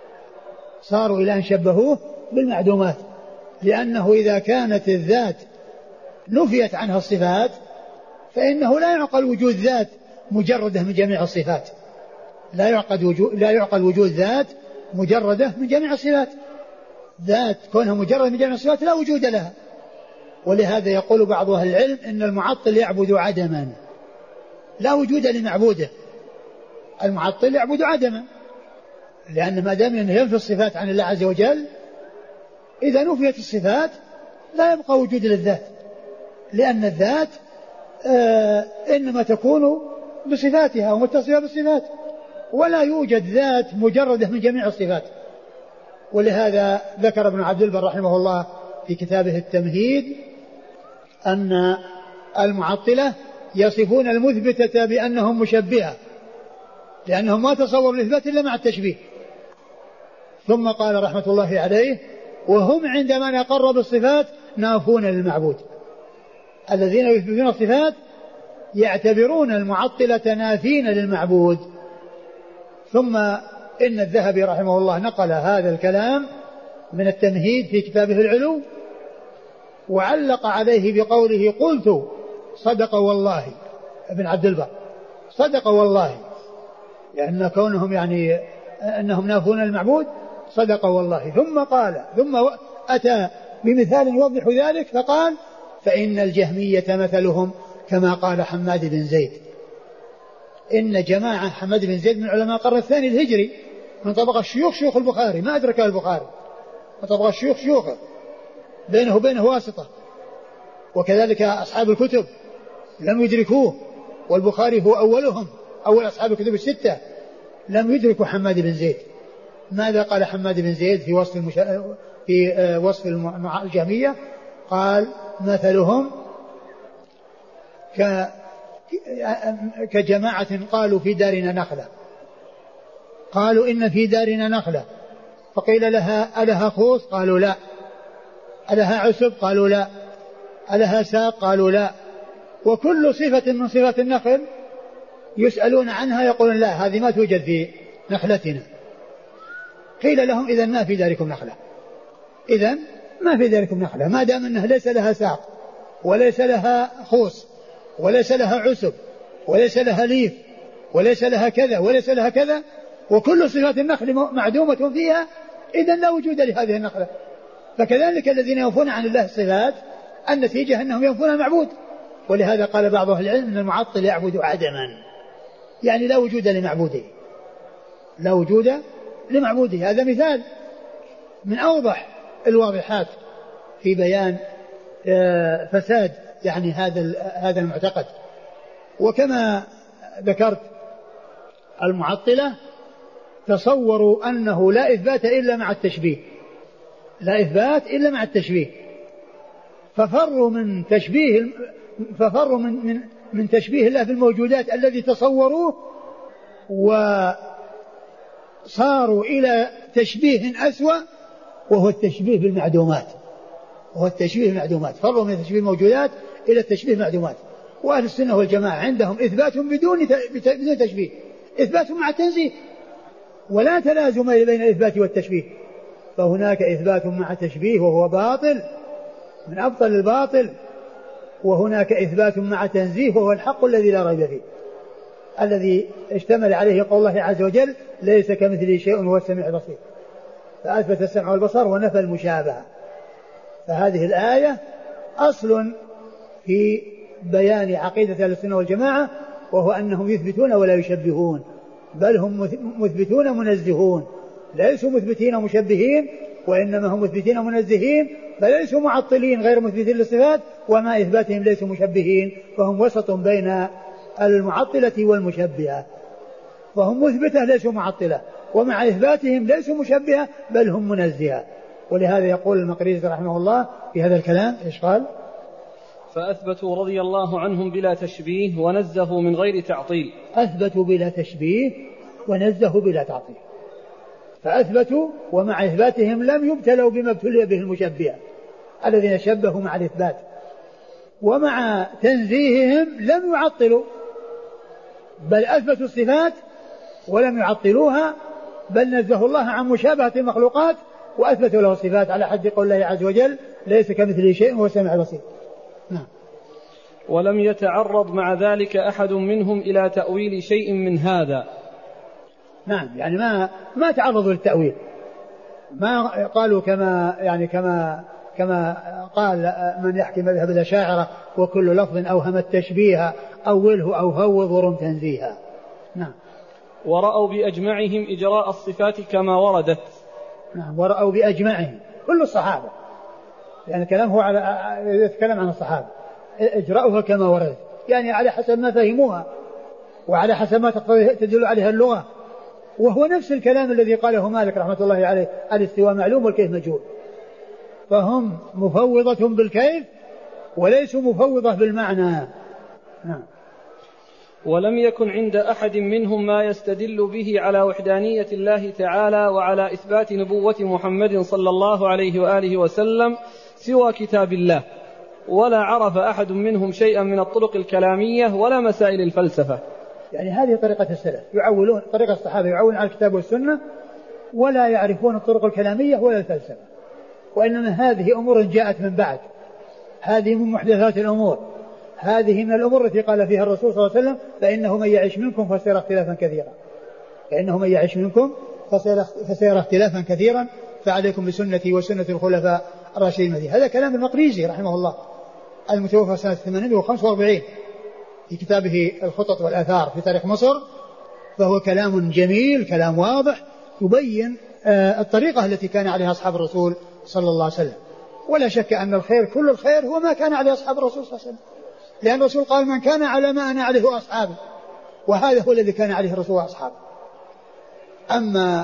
صاروا إلى أن شبهوه بالمعدومات، لأنه إذا كانت الذات نفيت عنها الصفات فإنه لا يعقل وجود ذات مجردة من جميع الصفات، لا يعقل وجود ذات مجردة من جميع الصفات، ذات كونها مجرد من جميع الصفات لا وجود لها. ولهذا يقول بعض أهل العلم إن المعطل يعبد عدما، لا وجود لمعبوده، المعطل يعبد عدما، لأن ما دام ينفي الصفات عن الله عز وجل، إذا نفيت الصفات لا يبقى وجود للذات، لأن الذات إنما تكون بصفاتها ومتصفة بالصفات، ولا يوجد ذات مجردة من جميع الصفات. ولهذا ذكر ابن عبد البر رحمه الله في كتابه التمهيد أن المعطلة يصفون المثبتة بأنهم مشبهة، لأنهم ما تصوروا الإثبات إلا مع التشبيه. ثم قال رحمة الله عليه: وهم عندما نقر بالصفات نافون للمعبود. الذين يثبتون الصفات يعتبرون المعطلة نافين للمعبود. ثم إن الذهبي رحمه الله نقل هذا الكلام من التمهيد في كتابه العلو، وعلق عليه بقوله: قلت صدق والله. ابن عبد البر صدق والله، لأن كونهم يعني أنهم نافون المعبود صدق والله. ثم أتى بمثال يوضح ذلك فقال: فإن الجهمية مثلهم كما قال حماد بن زيد. إن جماعة حماد بن زيد من علماء القرن الثاني الهجري، من طبقة شيوخ البخاري، ما أدرك البخاري، من طبقة شيوخه بينه وبينه واسطة، وكذلك أصحاب الكتب لم يدركوه، والبخاري هو أولهم، أول أصحاب الكتب الستة لم يدركوا حماد بن زيد. ماذا قال حماد بن زيد في وصف الجهمية؟ قال: مثلهم كجماعة قالوا في دارنا نخلة، قالوا إن في دارنا نخلة، فقيل لها: ألها خوص؟ قالوا لا. ألها عسب؟ قالوا لا. ألها ساق؟ قالوا لا. وكل صفة من صفات النخل يسألون عنها يقولون: لا، هذه ما توجد في نخلتنا. قيل لهم: إذن ما في داركم نخلة، إذن ما في داركم نخلة، ما دام أنها ليس لها ساق وليس لها خوص وليس لها عسب وليس لها ليف وليس لها كذا وليس لها كذا، وكل صفات النخل معدومة فيها، إذن لا وجود لهذه النخلة. فكذلك الذين ينفون عن الله الصفات النتيجة أنهم ينفون المعبود. ولهذا قال بعض أهل العلم أن المعطل يعبد عدما، يعني لا وجود لمعبوده، لا وجود لمعبوده. هذا مثال، من أوضح الواضحات في بيان فساد يعني هذا المعتقد. وكما ذكرت المعطلة تصوروا أنه لا إثبات إلا مع التشبيه، لا إثبات إلا مع التشبيه، ففروا من تشبيه الله بالموجودات الذي تصوروه، وصاروا إلى تشبيه أسوأ وهو التشبيه بالمعدومات، فروا من تشبيه الموجودات إلى التشبيه بالمعدومات. وأهل السنة والجماعة عندهم إثبات بدون تشبيه، إثبات مع التنزيه، ولا تلازم بين الإثبات والتشبيه. فهناك إثبات مع تشبيه وهو باطل من أبطل الباطل، وهناك إثبات مع تنزيه وهو الحق الذي لا ريب فيه، الذي اشتمل عليه قول الله عز وجل ليس كمثله شيء وهو السميع البصير، فأثبت السمع والبصر ونفى المشابهة. فهذه الآية أصل في بيان عقيدة أهل السنة والجماعة، وهو أنهم يثبتون ولا يشبهون، بل هم مثبتون منزهون، ليسوا مثبتين مشبهين، وإنما هم مثبتين منزهين، بل ليسوا معطلين غير مثبتين للصفات، وما إثباتهم ليسوا مشبهين، فهم وسط بين المعطلة والمشبهة، فهم مثبتة ليسوا معطلة، ومع إثباتهم ليسوا مشبهة بل هم منزهة. ولهذا يقول المقريزي رحمه الله في هذا الكلام إيش قال؟ فأثبتوا رضي الله عنهم بلا تشبيه ونزهوا من غير تعطيل. أثبتوا بلا تشبيه ونزهوا بلا تعطيل، فأثبتوا ومع إثباتهم لم يبتلوا بما ابتلي به المشبهة الذين شبهوا مع الإثبات، ومع تنزيههم لم يعطلوا بل أثبتوا الصفات ولم يعطلوها، بل نزهوا الله عن مشابهة المخلوقات وأثبتوا له الصفات على حد قول الله عز وجل ليس كمثله شيء وهو السميع البصير. نعم. ولم يتعرض مع ذلك أحد منهم إلى تأويل شيء من هذا. نعم، يعني ما تعرضوا للتأويل، ما قالوا كما قال من يحكي مذهب الأشاعرة وكل لفظ أوهم التشبيه أوله أو فوض ورم تنزيها. نعم. ورأوا بأجمعهم إجراء الصفات كما وردت. نعم، ورأوا بأجمعهم كل الصحابة، يعني الكلام هو يتكلم عن الصحابة، إجراؤها كما وردت، يعني على حسب ما فهموها وعلى حسب ما تدل عليها اللغة، وهو نفس الكلام الذي قاله مالك رحمة الله عليه: الاستواء معلوم والكيف مجهول. فهم مفوضة بالكيف وليسوا مفوضة بالمعنى. نعم. ولم يكن عند أحد منهم ما يستدل به على وحدانية الله تعالى وعلى إثبات نبوة محمد صلى الله عليه وآله وسلم سوى كتاب الله، ولا عرف أحد منهم شيئا من الطرق الكلامية ولا مسائل الفلسفة. يعني هذه طريقة السلف، يعولون طريقة الصحابة، يعولون على الكتاب والسنة ولا يعرفون الطرق الكلامية ولا الفلسفة، وإنما هذه أمور جاءت من بعد، هذه من محدثات الأمور، هذه من الأمور التي قال فيها الرسول صلى الله عليه وسلم: فإنه من يعيش منكم فسيرى اختلافا كثيرا، فإنه من يعيش منكم فسيرى اختلافا كثيرا، فعليكم بسنتي وسنة الخلفاء الراشدين المهديين. هذا كلام المقريزي رحمه الله المتوفى سنة 845 في كتابه الخطط والآثار في تاريخ مصر، فهو كلام جميل، كلام واضح يبين الطريقة التي كان عليها أصحاب الرسول صلى الله عليه وسلم. ولا شك أن الخير كل الخير هو ما كان عليه أصحاب الرسول صلى الله عليه وسلم، لأن الرسول قال: من كان على ما أنا عليه أصحابي، وهذا هو الذي كان عليه الرسول وأصحابه. أما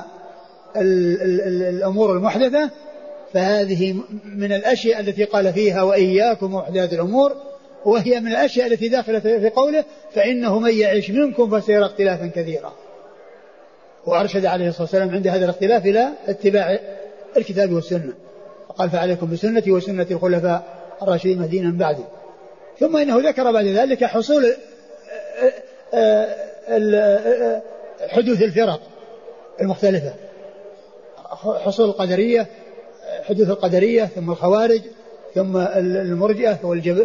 الأمور المحدثة فهذه من الأشياء التي قال فيها: وإياكم ومحدثات الأمور، وهي من الأشياء التي داخلة في قوله: فإنه من يعيش منكم فسيرى اختلافا كثيرا. وأرشد عليه الصلاة والسلام عند هذا الاختلاف إلى اتباع الكتاب والسنة، فقال: فعليكم بسنتي وسنة الخلفاء الراشدين المهديين من بعدي. ثم إنه ذكر بعد ذلك حصول حدوث الفرق المختلفة، حصول القدرية، حدوث القدرية، ثم الخوارج، ثم المرجئة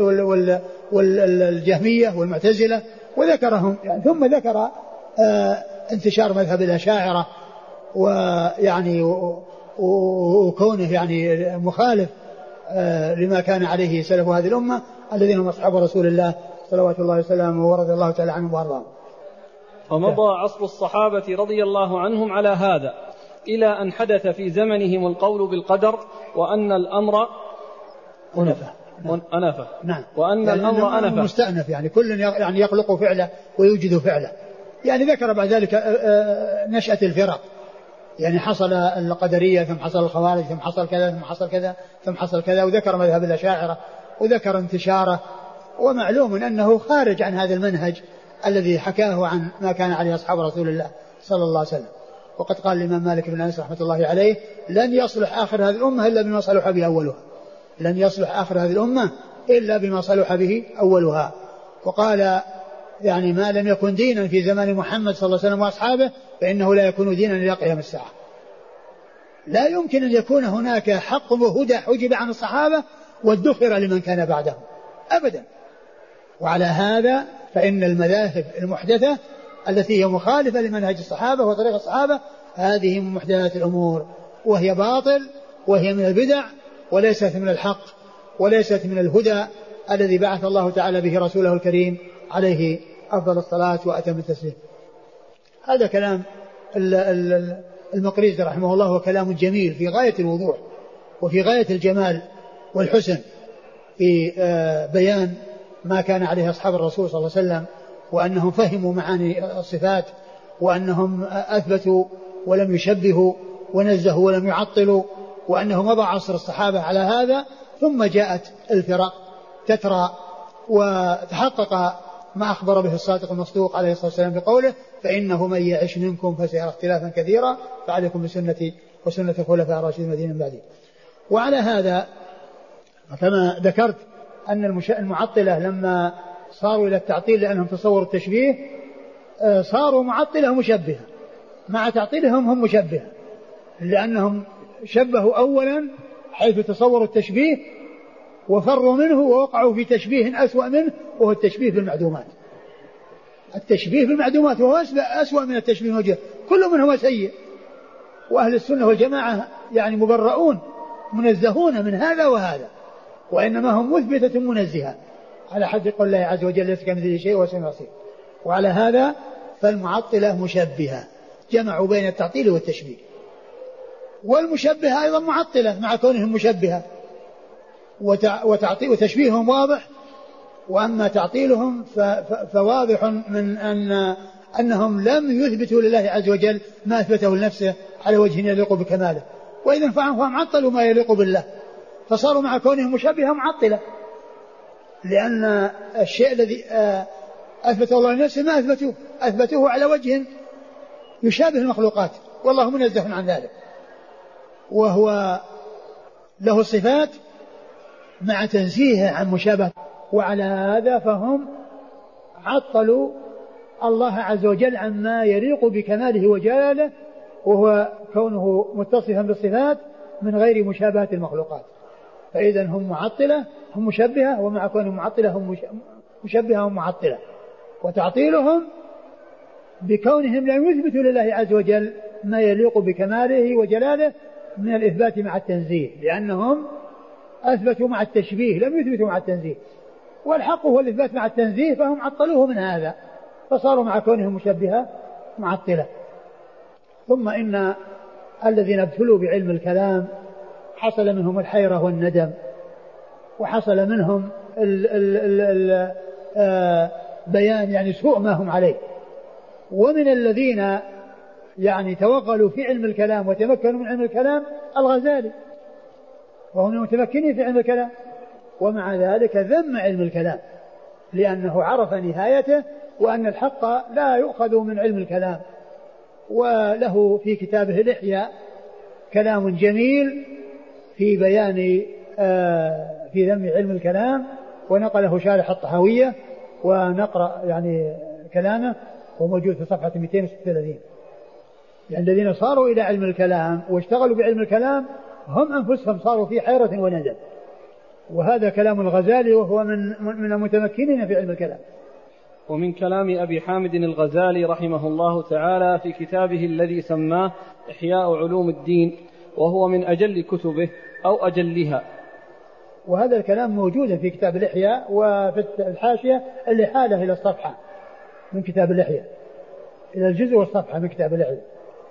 والجهمية والمعتزلة، وذكرهم يعني. ثم ذكر انتشار مذهب الأشاعرة ويعني وكونه يعني مخالف لما كان عليه سلف هذه الأمة الذين هم أصحاب رسول الله صلوات الله وسلامه ورضي الله تعالى عنهم وارضاهم. ومضى عصر الصحابة رضي الله عنهم على هذا، إلى أن حدث في زمنهم القول بالقدر وأن الأمر أنفه. نعم. وأن يعني الأمر أنفه مستأنف، يعني كل يعني يخلق فعله ويوجد فعله. يعني ذكر بعد ذلك نشأة الفرق، يعني حصل القدرية ثم حصل الخوارج ثم حصل كذا ثم حصل كذا ثم حصل كذا، وذكر مذهب الأشاعرة وذكر انتشاره، ومعلوم أنه خارج عن هذا المنهج الذي حكاه عن ما كان عليه أصحاب رسول الله صلى الله عليه وسلم. وقد قال الإمام مالك بن أنس رحمة الله عليه: لن يصلح آخر هذه الأمة إلا بما صلح به أولها. لن يصلح آخر هذه الأمة إلا بما صلح به أولها. وقال: يعني ما لم يكن دينا في زمان محمد صلى الله عليه وسلم وأصحابه فإنه لا يكون دينا إلى قيام الساعة. لا يمكن أن يكون هناك حق وهدى حجب عن الصحابة وادخر لمن كان بعدهم أبدا. وعلى هذا فإن المذاهب المحدثة التي هي مخالفة لمنهج الصحابة وطريق الصحابة هذه من محدثات الأمور، وهي باطل، وهي من البدع، وليست من الحق، وليست من الهدى الذي بعث الله تعالى به رسوله الكريم عليه أفضل الصلاة وأتم التسليم. هذا كلام المقريزي رحمه الله، وكلام جميل في غاية الوضوح وفي غاية الجمال والحسن في بيان ما كان عليه أصحاب الرسول صلى الله عليه وسلم، وأنهم فهموا معاني الصفات، وأنهم أثبتوا ولم يشبهوا، ونزهوا ولم يعطلوا، وأنه مضى عصر الصحابة على هذا. ثم جاءت الفرق تترى، وتحقق ما أخبر به الصادق المصدوق عليه الصلاة والسلام بقوله: فإنه من يعش منكم فسيرى اختلافا كثيرا فعليكم بسنتي وسنة الخلفاء الراشدين المهديين من بعدي. وعلى هذا كما ذكرت أن المعطلة لما صاروا إلى التعطيل لأنهم تصوروا التشبيه صاروا معطلة مشبهة، مع تعطيلهم هم مشبهة، لأنهم شبهوا أولا حيث تصوروا التشبيه وفروا منه ووقعوا في تشبيه أسوأ منه، وهو التشبيه بالمعدومات. التشبيه بالمعدومات وهو أسوأ من التشبيه بالوجه، كل منهما سيء. وأهل السنة والجماعة يعني مبرؤون منزهون من هذا وهذا، وإنما هم مثبتة منزهة على حد قول الله عز وجل: ليس كمثله شيء وهو السميع البصير. وعلى هذا فالمعطلة مشبهة، جمعوا بين التعطيل والتشبيه. والمشبهة أيضا معطلة مع كونهم مشبهة، وتشبيههم واضح. وأما تعطيلهم فواضح من أنهم لم يثبتوا لله عز وجل ما أثبته لنفسه على وجه يليق بكماله، وإذا فهم عطلوا ما يليق بالله، فصاروا مع كونهم مشبهة معطلة، لأن الشيء الذي أثبته الله لنفسه ما أثبتوه على وجه يشابه المخلوقات، والله منزه عن ذلك، وهو له صفات مع تنزيهه عن مشابهة. وعلى هذا فهم عطلوا الله عز وجل عما يليق بكماله وجلاله، وهو كونه متصفا بالصفات من غير مشابهة المخلوقات. فإذا هم معطلة، هم مشبهة، ومع كونهم معطلة هم مشبهة ومعطلة. وتعطيلهم بكونهم لم يثبتوا لله عز وجل ما يليق بكماله وجلاله من الإثبات مع التنزيه، لأنهم أثبتوا مع التشبيه لم يثبتوا مع التنزيه، والحق هو الإثبات مع التنزيه، فهم عطلوه من هذا، فصاروا مع كونهم مشبهة معطلة. ثم إن الذين ابتلوا بعلم الكلام حصل منهم الحيرة والندم، وحصل منهم بيان يعني سوء ما هم عليه. ومن الذين يعني توغلوا في علم الكلام وتمكنوا من علم الكلام الغزالي، وهو من المتمكنين في علم الكلام، ومع ذلك ذم علم الكلام لأنه عرف نهايته، وأن الحق لا يؤخذ من علم الكلام. وله في كتابه الإحياء كلام جميل في بيان في ذم علم الكلام، ونقله شارح الطحاوية، ونقرأ يعني كلامه وموجود في صفحة 236. يعني الذين صاروا إلى علم الكلام واشتغلوا بعلم الكلام هم أنفسهم صاروا في حيرة وندم. وهذا كلام الغزالي، وهو من المتمكنين في علم الكلام. ومن كلام أبي حامد الغزالي رحمه الله تعالى في كتابه الذي سماه إحياء علوم الدين، وهو من أجل كتبه أو أجلها. وهذا الكلام موجود في كتاب الإحياء، وفي الحاشية اللي حاله إلى الصفحة من كتاب الإحياء، إلى الجزء والصفحة من كتاب الإحياء.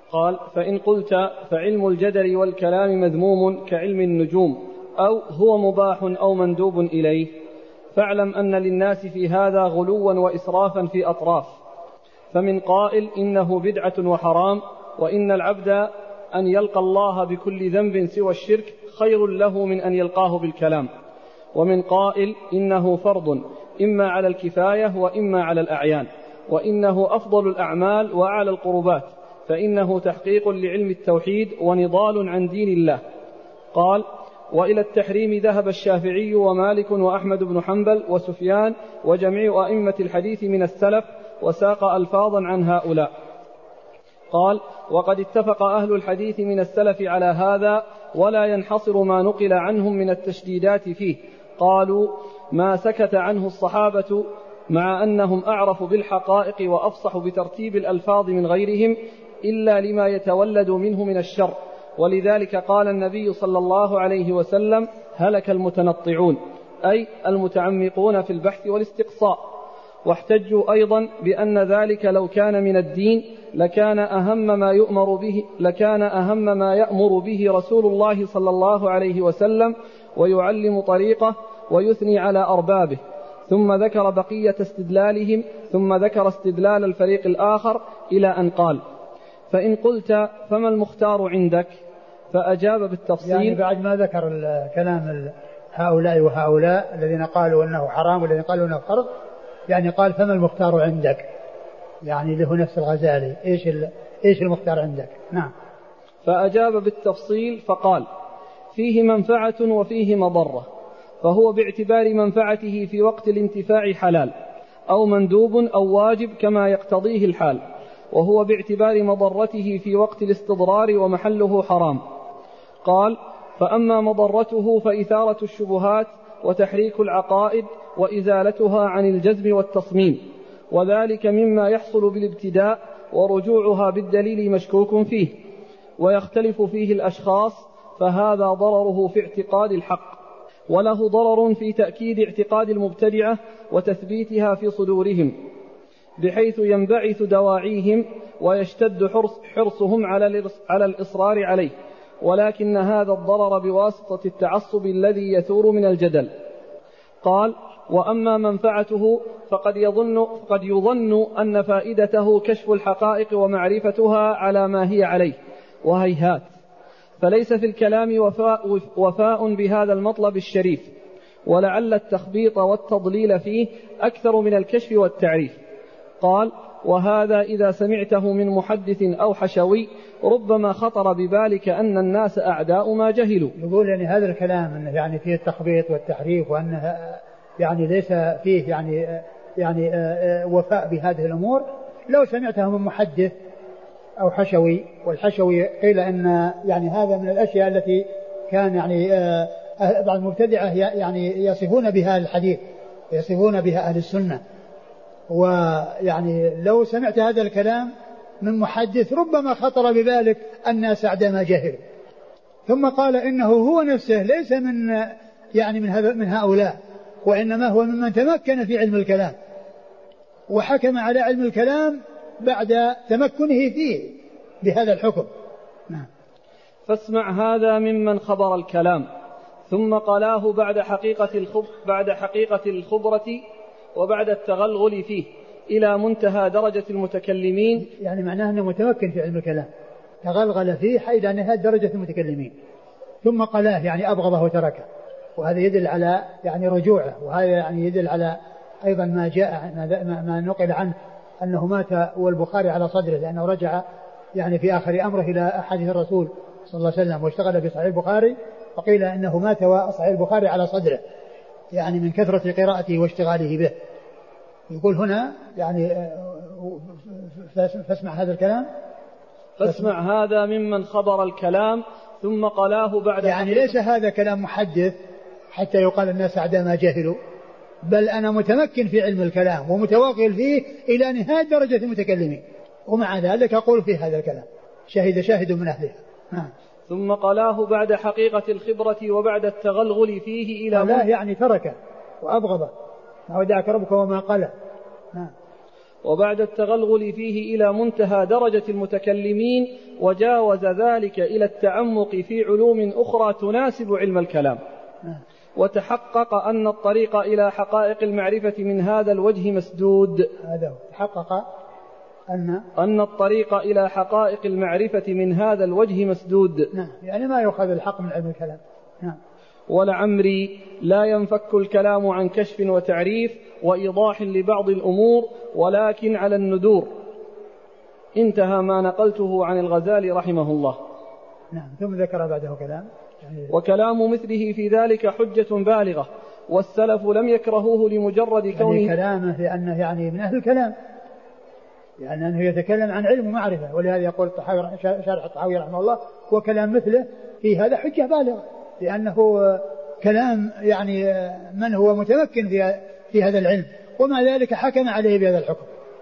قال: فإن قلت فعلم الجدل والكلام مذموم كعلم النجوم، أو هو مباح أو مندوب إليه، فاعلم أن للناس في هذا غلوا وإسرافا في أطراف، فمن قائل إنه بدعة وحرام، وإن العبد أن يلقى الله بكل ذنب سوى الشرك خير له من أن يلقاه بالكلام، ومن قائل إنه فرض إما على الكفاية وإما على الأعيان، وإنه أفضل الأعمال وأعلى القربات، فإنه تحقيق لعلم التوحيد ونضال عن دين الله. قال: وإلى التحريم ذهب الشافعي ومالك وأحمد بن حنبل وسفيان وجميع أئمة الحديث من السلف، وساق ألفاظا عن هؤلاء. قال: وقد اتفق أهل الحديث من السلف على هذا، ولا ينحصر ما نقل عنهم من التشديدات فيه. قالوا: ما سكت عنه الصحابة مع أنهم أعرف بالحقائق وأفصح بترتيب الألفاظ من غيرهم، إلا لما يتولد منه من الشر، ولذلك قال النبي صلى الله عليه وسلم: هلك المتنطعون، أي المتعمقون في البحث والاستقصاء. واحتجوا أيضا بأن ذلك لو كان من الدين لكان أهم ما يأمر به رسول الله صلى الله عليه وسلم، ويعلم طريقه ويثني على أربابه. ثم ذكر بقية استدلالهم، ثم ذكر استدلال الفريق الآخر إلى أن قال: فإن قلت فما المختار عندك؟ فأجاب بالتفصيل. يعني بعد ما ذكر كلام هؤلاء وهؤلاء الذين قالوا أنه حرام والذين قالوا أنه فرض، يعني قال: فما المختار عندك؟ يعني له نفس الغزالي، إيش المختار عندك؟ نعم. فأجاب بالتفصيل فقال: فيه منفعة وفيه مضرة، فهو باعتبار منفعته في وقت الانتفاع حلال، أو مندوب أو واجب كما يقتضيه الحال، وهو باعتبار مضرته في وقت الاستضرار ومحله حرام. قال: فأما مضرته فإثارة الشبهات وتحريك العقائد وإزالتها عن الجزم والتصميم، وذلك مما يحصل بالابتداء، ورجوعها بالدليل مشكوك فيه، ويختلف فيه الأشخاص، فهذا ضرره في اعتقاد الحق، وله ضرر في تأكيد اعتقاد المبتدعة وتثبيتها في صدورهم، بحيث ينبعث دواعيهم ويشتد حرصهم على الإصرار عليه، ولكن هذا الضرر بواسطة التعصب الذي يثور من الجدل. قال: وأما منفعته فقد يظن أن فائدته كشف الحقائق ومعرفتها على ما هي عليه، وهيهات، فليس في الكلام وفاء بهذا المطلب الشريف، ولعل التخبيط والتضليل فيه أكثر من الكشف والتعريف. قال: وهذا إذا سمعته من محدث أو حشوي ربما خطر ببالك أن الناس أعداء ما جهلوا. يقول يعني هذا الكلام أنه يعني فيه التخبيط والتحريف، وأنه يعني ليس فيه يعني وفاء بهذه الأمور. لو سمعته من محدث أو حشوي، والحشوي قيل أن يعني هذا من الأشياء التي كان يعني بعض المبتدعة يعني يصفون بها الحديث، يصفون بها أهل السنة. ويعني لو سمعت هذا الكلام من محدث ربما خطر ببالك الناس أعداء ما جهلوا. ثم قال إنه هو نفسه ليس من هؤلاء، وإنما هو ممن تمكن في علم الكلام، وحكم على علم الكلام بعد تمكنه فيه بهذا الحكم. نعم. فاسمع هذا ممن خبر الكلام، ثم قلاه بعد حقيقة الخبرة وبعد التغلغل فيه إلى منتهى درجة المتكلمين. يعني معناه أنه متمكن في علم الكلام، تغلغل فيه حيث نهاية درجة المتكلمين، ثم قلاه يعني أبغضه وتركه. وهذا يدل على يعني رجوعه، وهذا يعني يدل على أيضا ما جاء ما نقل عنه أنه مات والبخاري على صدره، لأنه رجع يعني في آخر أمره إلى أحاديث الرسول صلى الله عليه وسلم واشتغل بصحيح البخاري، فقيل أنه مات وصحيح البخاري على صدره، يعني من كثرة قراءته واشتغاله به. يقول هنا يعني فاسمع هذا الكلام، فاسمع هذا ممن خبر الكلام ثم قلاه بعد يعني ليس هذا كلام محدث حتى يقال الناس أعداء ما جهلوا، بل أنا متمكن في علم الكلام ومتوغل فيه إلى نهاية درجة المتكلمين، ومع ذلك أقول في هذا الكلام شاهد من أهلها. ثم قلاه بعد حقيقة الخبرة وبعد التغلغل فيه إلى لا يعني تركه وأبغضه، ما ودعك ربك وما قلى. وبعد التغلغل فيه إلى منتهى درجة المتكلمين، وجاوز ذلك إلى التعمق في علوم أخرى تناسب علم الكلام. وتحقق أن الطريق إلى حقائق المعرفة من هذا الوجه مسدود. هذا تحقق أن الطريق إلى حقائق المعرفة من هذا الوجه مسدود. نعم، يعني ما يؤخذ الحق من علم الكلام. نعم. ولعمري لا ينفك الكلام عن كشف وتعريف وإيضاح لبعض الأمور، ولكن على الندور. انتهى ما نقلته عن الغزالي رحمه الله. نعم. ثم ذكر بعده كلام وكلام مثله في ذلك حجة بالغة، والسلف لم يكرهوه لمجرد كونه يعني كلامه لأنه يعني من أهل الكلام، يعني أنه يتكلم عن علم ومعرفة، ولهذا يقول شارح الطحاوي رحمه الله وكلام مثله في هذا حجة بالغة، لأنه كلام يعني من هو متمكن في هذا العلم، ومع ذلك حكم عليه بهذا الحكم.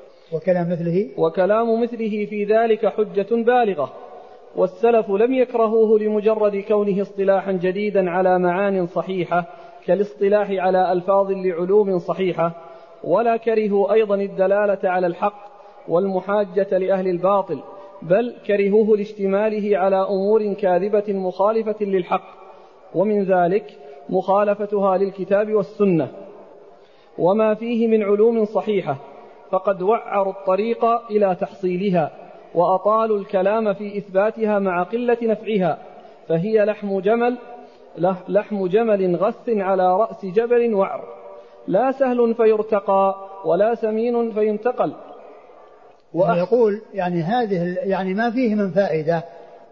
وكلام مثله في ذلك حجة بالغة، والسلف لم يكرهوه لمجرد كونه اصطلاحا جديدا على معان صحيحة كالاصطلاح على ألفاظ لعلوم صحيحة، ولا كرهوا أيضا الدلالة على الحق والمحاجة لأهل الباطل، بل كرهوه لاشتماله على أمور كاذبة مخالفة للحق، ومن ذلك مخالفتها للكتاب والسنة وما فيه من علوم صحيحة، فقد وعروا الطريق إلى تحصيلها وأطالوا الكلام في إثباتها مع قلة نفعها، فهي لحم جمل غث على رأس جبل وعر، لا سهل فيرتقى ولا سمين فينتقل. ويقول يعني هذه يعني ما فيه من فائدة،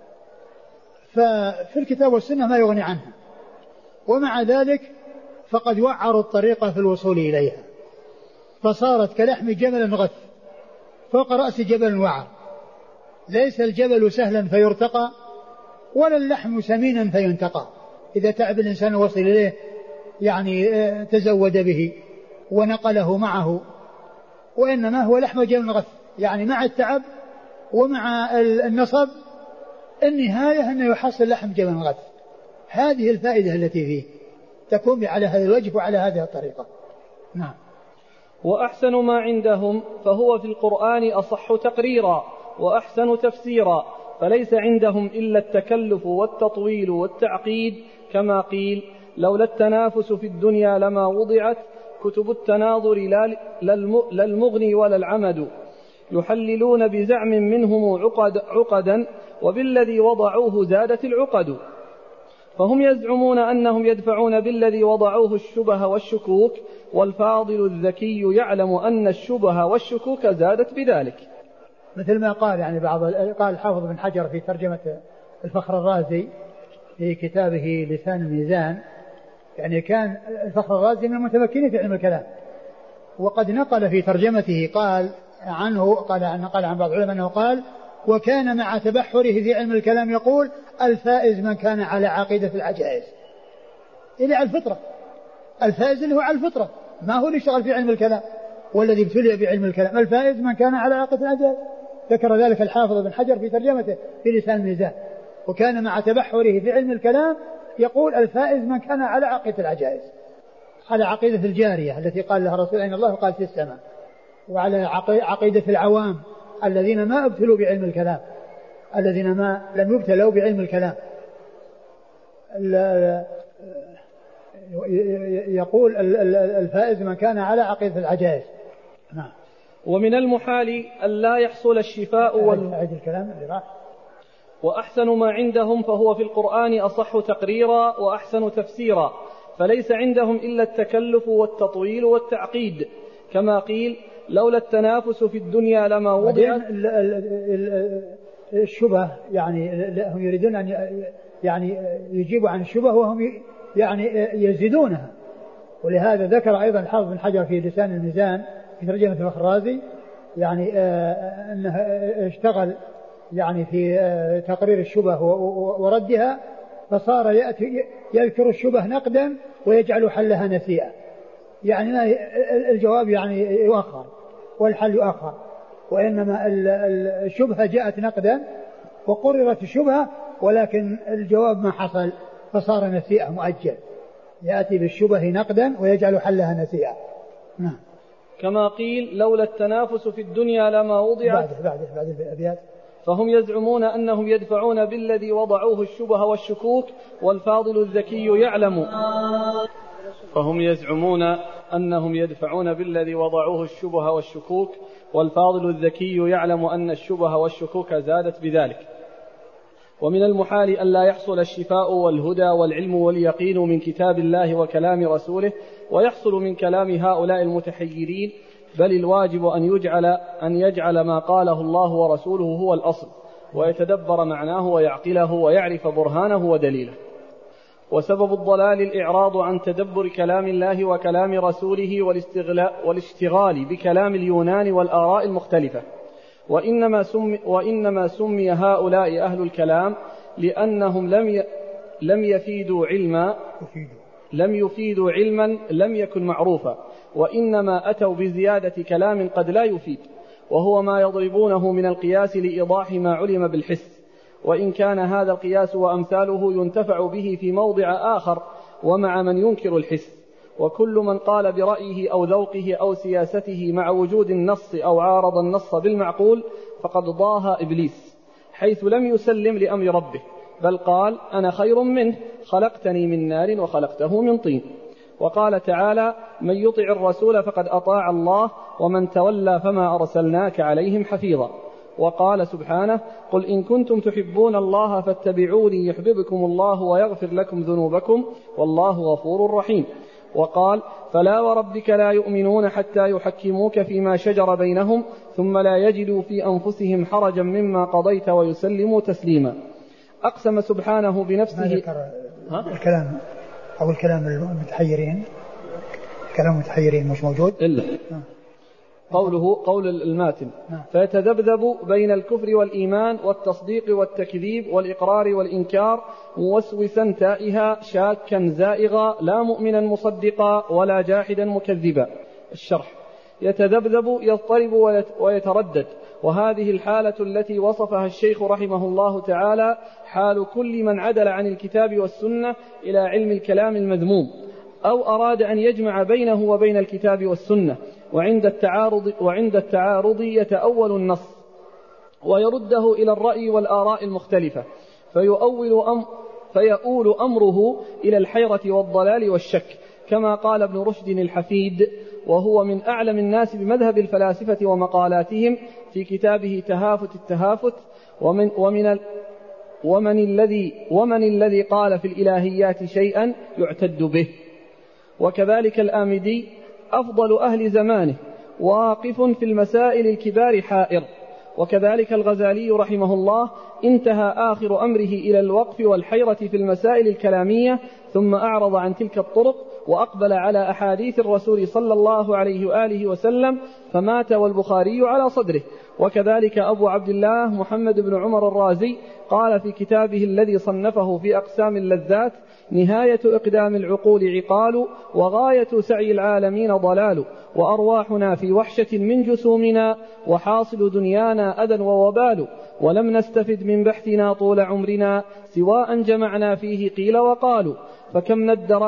ففي الكتاب والسنة ما يغني عنها، ومع ذلك فقد وعروا الطريقة في الوصول إليها، فصارت كلحم جمل غث فوق رأس جبل وعر، ليس الجبل سهلا فيرتقى ولا اللحم سمينا فينتقى، إذا تعب الإنسان وصل إليه يعني تزود به ونقله معه، وإنما هو لحم جمل غث، يعني مع التعب ومع النصب النهاية أنه يحصل لحم جمل غث. هذه الفائدة التي فيه تكون على هذا الوجه وعلى هذه الطريقة. نعم. وأحسن ما عندهم فهو في القرآن أصح تقريرا وأحسن تفسيرا، فليس عندهم إلا التكلف والتطويل والتعقيد، كما قيل لولا التنافس في الدنيا لما وضعت كتب التناظر لا المغني ولا العمد، يحللون بزعم منهم عقدا وبالذي وضعوه زادت العقد، فهم يزعمون أنهم يدفعون بالذي وضعوه الشبه والشكوك، والفاضل الذكي يعلم أن الشبه والشكوك زادت بذلك. مثل ما قال يعني قال الحافظ بن حجر في ترجمة الفخر الرازي في كتابه لسان الميزان، يعني كان الفخر الرازي من المتمكنين في علم الكلام، وقد نقل في ترجمته قال عن بعض العلماء أنه قال: وكان مع تبحره في علم الكلام يقول: الفائز من كان على عقيدة العجائز، إلى على الفطرة، الفائز اللي هو على الفطرة، ما هو اللي يشتغل في علم الكلام والذي ابتلي بعلم الكلام، الفائز من كان على عقيدة العجائز. ذكر ذلك الحافظ بن حجر في ترجمته في لسان الميزان. وكان مع تبحره في علم الكلام يقول: الفائز من كان على عقيدة العجائز، على عقيدة الجارية التي قال لها رسول الله قال في السماء، وعلى عقيدة العوام الذين ما ابتلوا بعلم الكلام، الذين ما لم يبتلوا بعلم الكلام. يقول: الفائز من كان على عقيدة العجائز. نعم. ومن المحال أن لا يحصل الشفاء الكلام اللي راح. وأحسن ما عندهم فهو في القرآن أصح تقريرا وأحسن تفسيرا، فليس عندهم إلا التكلف والتطويل والتعقيد، كما قيل لولا التنافس في الدنيا لما وضعت. الشبه يعني هم يريدون أن يعني يجيبوا عن الشبه وهم يعني يزيدونها، ولهذا ذكر أيضا الحافظ بن حجر في لسان الميزان في ترجمة الفخر الرازي يعني أنه اشتغل يعني في تقرير الشبه وردها، فصار يأتي يذكر الشبه نقدا ويجعل حلها نسيئا، يعني الجواب يعني يؤخر والحل يؤخر، وإنما الشبهة جاءت نقدا وقررت الشبهة، ولكن الجواب ما حصل فصار نسيئا مؤجل، يأتي بالشبه نقدا ويجعل حلها نسيئا. نعم. كما قيل لولا التنافس في الدنيا لما وضعت. بعد الأبيات. فهم يزعمون أنهم يدفعون بالذي وضعوه الشبه والشكوك والفاضل الذكي يعلم. فهم يزعمون أنهم يدفعون بالذي وضعوه الشبه والشكوك والفاضل الذكي يعلم أن الشبه والشكوك زادت بذلك. ومن المحال أن لا يحصل الشفاء والهدى والعلم واليقين من كتاب الله وكلام رسوله ويحصل من كلام هؤلاء المتحيرين، بل الواجب أن يجعل ما قاله الله ورسوله هو الأصل، ويتدبر معناه ويعقله ويعرف برهانه ودليله. وسبب الضلال الإعراض عن تدبر كلام الله وكلام رسوله والاشتغال بكلام اليونان والآراء المختلفة. وإنما سمي هؤلاء أهل الكلام لأنهم لم يفيدوا علما لم يكن معروفا، وإنما أتوا بزيادة كلام قد لا يفيد، وهو ما يضربونه من القياس لإيضاح ما علم بالحس، وإن كان هذا القياس وأمثاله ينتفع به في موضع آخر ومع من ينكر الحس. وكل من قال برأيه أو ذوقه أو سياسته مع وجود النص أو عارض النص بالمعقول فقد ضاها إبليس، حيث لم يسلم لأمر ربه، بل قال أنا خير منه خلقتني من نار وخلقته من طين. وقال تعالى من يطع الرسول فقد أطاع الله ومن تولى فما أرسلناك عليهم حفيظا. وقال سبحانه قل إن كنتم تحبون الله فاتبعوني يحببكم الله ويغفر لكم ذنوبكم والله غفور رحيم. وقال فلا وربك لا يؤمنون حتى يحكموك فيما شجر بينهم ثم لا يجدوا في أنفسهم حرجا مما قضيت ويسلموا تسليما. أقسم سبحانه بنفسه. الكلام أو الكلام المتحيرين، كلام المتحيرين مش موجود إلا قول الماتن فيتذبذب بين الكفر والإيمان والتصديق والتكذيب والإقرار والإنكار موسوسا تائها شاكا زائغا لا مؤمنا مصدقا ولا جاحدا مكذبا. الشرح يتذبذب يضطرب ويتردد، وهذه الحالة التي وصفها الشيخ رحمه الله تعالى حال كل من عدل عن الكتاب والسنة إلى علم الكلام المذموم أو أراد أن يجمع بينه وبين الكتاب والسنة، وعند التعارض يتأول النص ويرده إلى الرأي والآراء المختلفة فيؤول أمره إلى الحيرة والضلال والشك، كما قال ابن رشد الحفيد وهو من أعلم الناس بمذهب الفلاسفة ومقالاتهم في كتابه تهافت التهافت ومن الذي قال في الإلهيات شيئا يعتد به. وكذلك الآمدي أفضل أهل زمانه واقف في المسائل الكبار حائر. وكذلك الغزالي رحمه الله انتهى آخر أمره إلى الوقف والحيرة في المسائل الكلامية، ثم أعرض عن تلك الطرق وأقبل على أحاديث الرسول صلى الله عليه وآله وسلم فمات والبخاري على صدره. وكذلك أبو عبد الله محمد بن عمر الرازي قال في كتابه الذي صنفه في أقسام اللذات نهاية إقدام العقول عقال وغاية سعي العالمين ضلال، وأرواحنا في وحشة من جسومنا وحاصل دنيانا أذى ووبال، ولم نستفد من بحثنا طول عمرنا سواء جمعنا فيه قيل وقالوا، فكم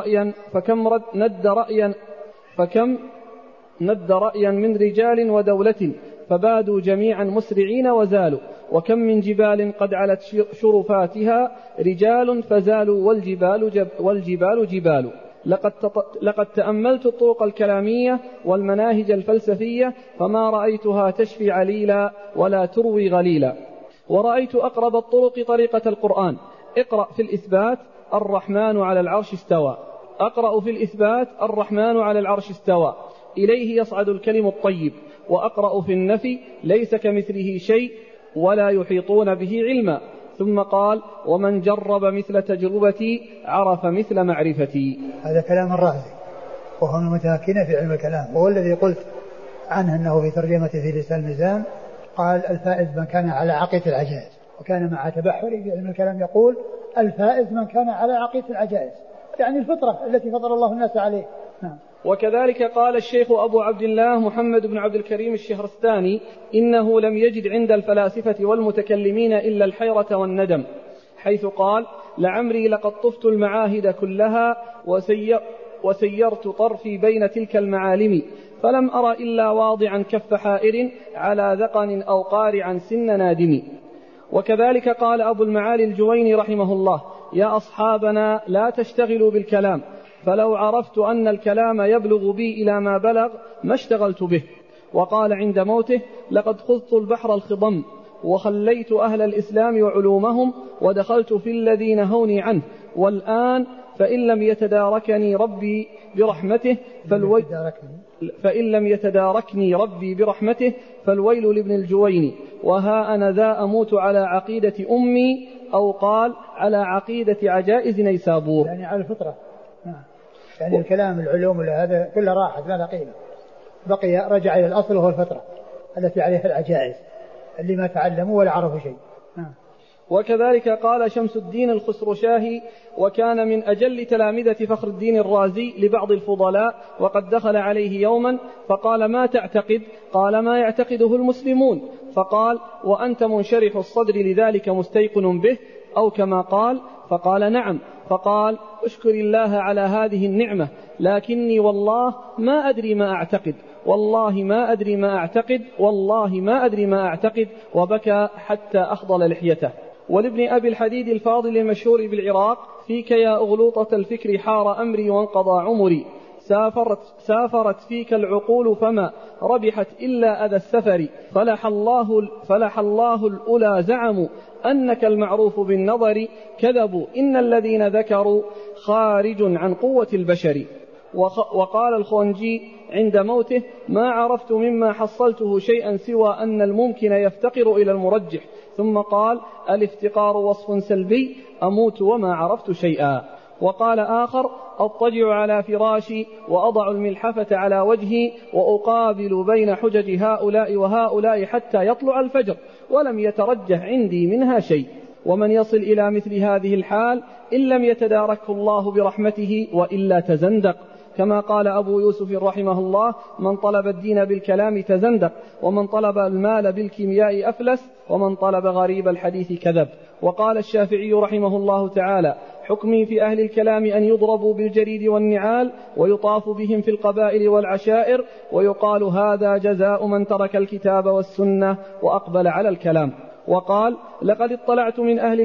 ند رأيا من رجال ودولة فبادوا جميعا مسرعين وزالوا، وكم من جبال قد علت شرفاتها رجال فزالوا والجبال جبال. لقد تأملت الطرق الكلامية والمناهج الفلسفية فما رأيتها تشفي عليلا ولا تروي غليلا، ورأيت أقرب الطرق طريقة القرآن. اقرأ في الإثبات الرحمن على العرش استوى، أقرأ في الإثبات الرحمن على العرش استوى إليه يصعد الكلم الطيب، وأقرأ في النفي ليس كمثله شيء ولا يحيطون به علما. ثم قال ومن جرب مثل تجربتي عرف مثل معرفتي. هذا كلام الرازي وهو من المتمكنين في علم الكلام، وهو الذي قلت عنه أنه في ترجمته في لسان الميزان قال الفائز من كان على عقيدة العجائز، وكان مع تبحره في علم الكلام يقول الفائز من كان على عقيدة العجائز، يعني الفطرة التي فطر الله الناس عليه. نعم. وكذلك قال الشيخ أبو عبد الله محمد بن عبد الكريم الشهرستاني إنه لم يجد عند الفلاسفة والمتكلمين إلا الحيرة والندم، حيث قال لعمري لقد طفت المعاهد كلها وسيرت طرفي بين تلك المعالم فلم أر إلا واضعا كف حائر على ذقن أو قارعا سن نادم. وكذلك قال أبو المعالي الجويني رحمه الله: يا أصحابنا لا تشتغلوا بالكلام، فلو عرفت أن الكلام يبلغ بي إلى ما بلغ ما اشتغلت به. وقال عند موته: لقد خضت البحر الخضم وخليت أهل الإسلام وعلومهم ودخلت في الذي نهوني عنه، والآن فإن لم يتداركني ربي برحمته فالويل لابن الجويني، وها أنا ذا أموت على عقيدة أمي، أو قال على عقيدة عجائز نيسابور، يعني على الفطرة. يعني الكلام العلوم هذا كله راحت لا قيمة، بقي رجع إلى الأصل وهو الفطرة التي عليها العجائز اللي ما تعلموا ولا عرفوا شيء. وكذلك قال شمس الدين الخسرشاهي، وكان من أجل تلامذة فخر الدين الرازي لبعض الفضلاء، وقد دخل عليه يوما فقال: ما تعتقد؟ قال: ما يعتقده المسلمون. فقال: وأنت منشرح الصدر لذلك مستيقن به، أو كما قال. فقال: نعم. فقال: اشكر الله على هذه النعمة، لكني والله ما أدري ما أعتقد، والله ما أدري ما أعتقد، والله ما أدري ما أعتقد، وبكى حتى أخضل لحيته. ولابن أبي الحديد الفاضل المشهور بالعراق: فيك يا أغلوطة الفكر حار أمري وانقضى عمري، سافرت فيك العقول فما ربحت إلا أذى السفر، فلح الله الأولى زعموا أنك المعروف بالنظر، كذبوا إن الذين ذكروا خارج عن قوة البشر. وقال الخونجي عند موته: ما عرفت مما حصلته شيئا سوى أن الممكن يفتقر إلى المرجح. ثم قال: الافتقار وصف سلبي، أموت وما عرفت شيئا. وقال آخر: أضطجع على فراشي وأضع الملحفة على وجهي وأقابل بين حجج هؤلاء وهؤلاء حتى يطلع الفجر، ولم يترجح عندي منها شيء. ومن يصل إلى مثل هذه الحال إن لم يتداركه الله برحمته وإلا تزندق، كما قال أبو يوسف رحمه الله: من طلب الدين بالكلام تزندق، ومن طلب المال بالكيمياء أفلس، ومن طلب غريب الحديث كذب. وقال الشافعي رحمه الله تعالى: حكمي في أهل الكلام أن يضربوا بالجريد والنعال ويطاف بهم في القبائل والعشائر، ويقال هذا جزاء من ترك الكتاب والسنة وأقبل على الكلام. وقال: لقد اطلعت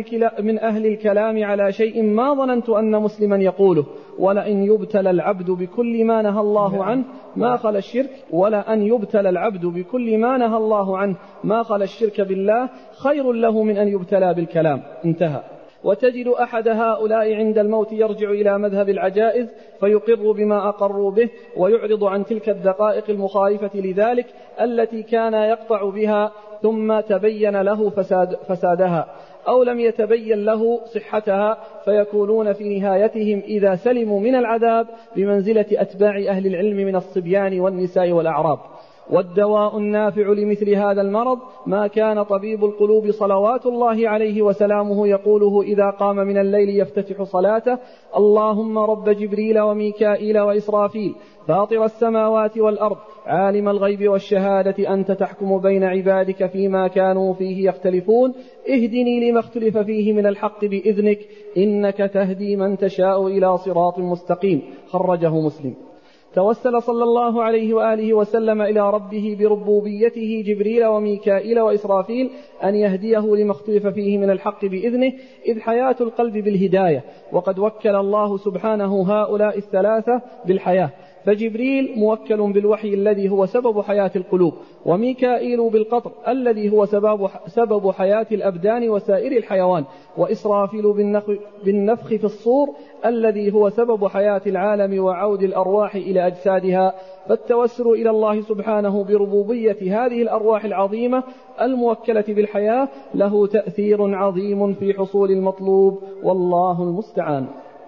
من أهل الكلام على شيء ما ظننت أن مسلما يقوله: ولأن يبتلى العبد بكل ما نهى الله عنه ما خلا الشرك، ولأن يبتلى العبد بكل ما نهى الله عنه ما خلا الشرك بالله خير له من أن يبتلى بالكلام. انتهى. وتجد أحد هؤلاء عند الموت يرجع إلى مذهب العجائز فيقر بما أقروا به، ويعرض عن تلك الدقائق المخالفة لذلك التي كان يقطع بها، ثم تبين له فسادها، أو لم يتبين له صحتها، فيكونون في نهايتهم إذا سلموا من العذاب بمنزلة أتباع أهل العلم من الصبيان والنساء والأعراب. والدواء النافع لمثل هذا المرض ما كان طبيب القلوب صلوات الله عليه وسلامه يقوله إذا قام من الليل يفتتح صلاته: اللهم رب جبريل وميكائيل وإسرافيل فاطر السماوات والأرض عالم الغيب والشهادة أنت تحكم بين عبادك فيما كانوا فيه يختلفون، اهدني لما اختلف فيه من الحق بإذنك إنك تهدي من تشاء إلى صراط مستقيم. خرجه مسلم. توسل صلى الله عليه وآله وسلم إلى ربه بربوبيته جبريل وميكائيل وإسرافيل أن يهديه لما اختلف فيه من الحق بإذنه، إذ حياة القلب بالهداية، وقد وكل الله سبحانه هؤلاء الثلاثة بالحياة، فجبريل موكل بالوحي الذي هو سبب حياة القلوب، وميكائيل بالقطر الذي هو سبب حياة الأبدان وسائر الحيوان، وإسرافيل بالنفخ في الصور الذي هو سبب حياة العالم وعود الأرواح إلى أجسادها. فالتوسل إلى الله سبحانه بربوبية هذه الأرواح العظيمة الموكلة بالحياة له تأثير عظيم في حصول المطلوب، والله المستعان.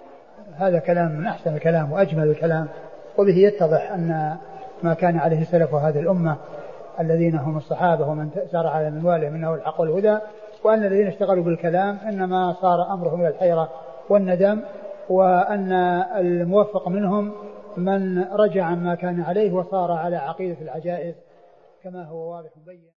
هذا كلام من أحسن الكلام وأجمل الكلام، وبه يتضح أن ما كان عليه سلف هذه الأمة الذين هم الصحابة ومن سار على منوالهم منه الحق والهدى، وأن الذين اشتغلوا بالكلام إنما صار أمرهم إلى الحيرة والندم، وأن الموفق منهم من رجع عما كان عليه وصار على عقيدة العجائز كما هو واضح مبين.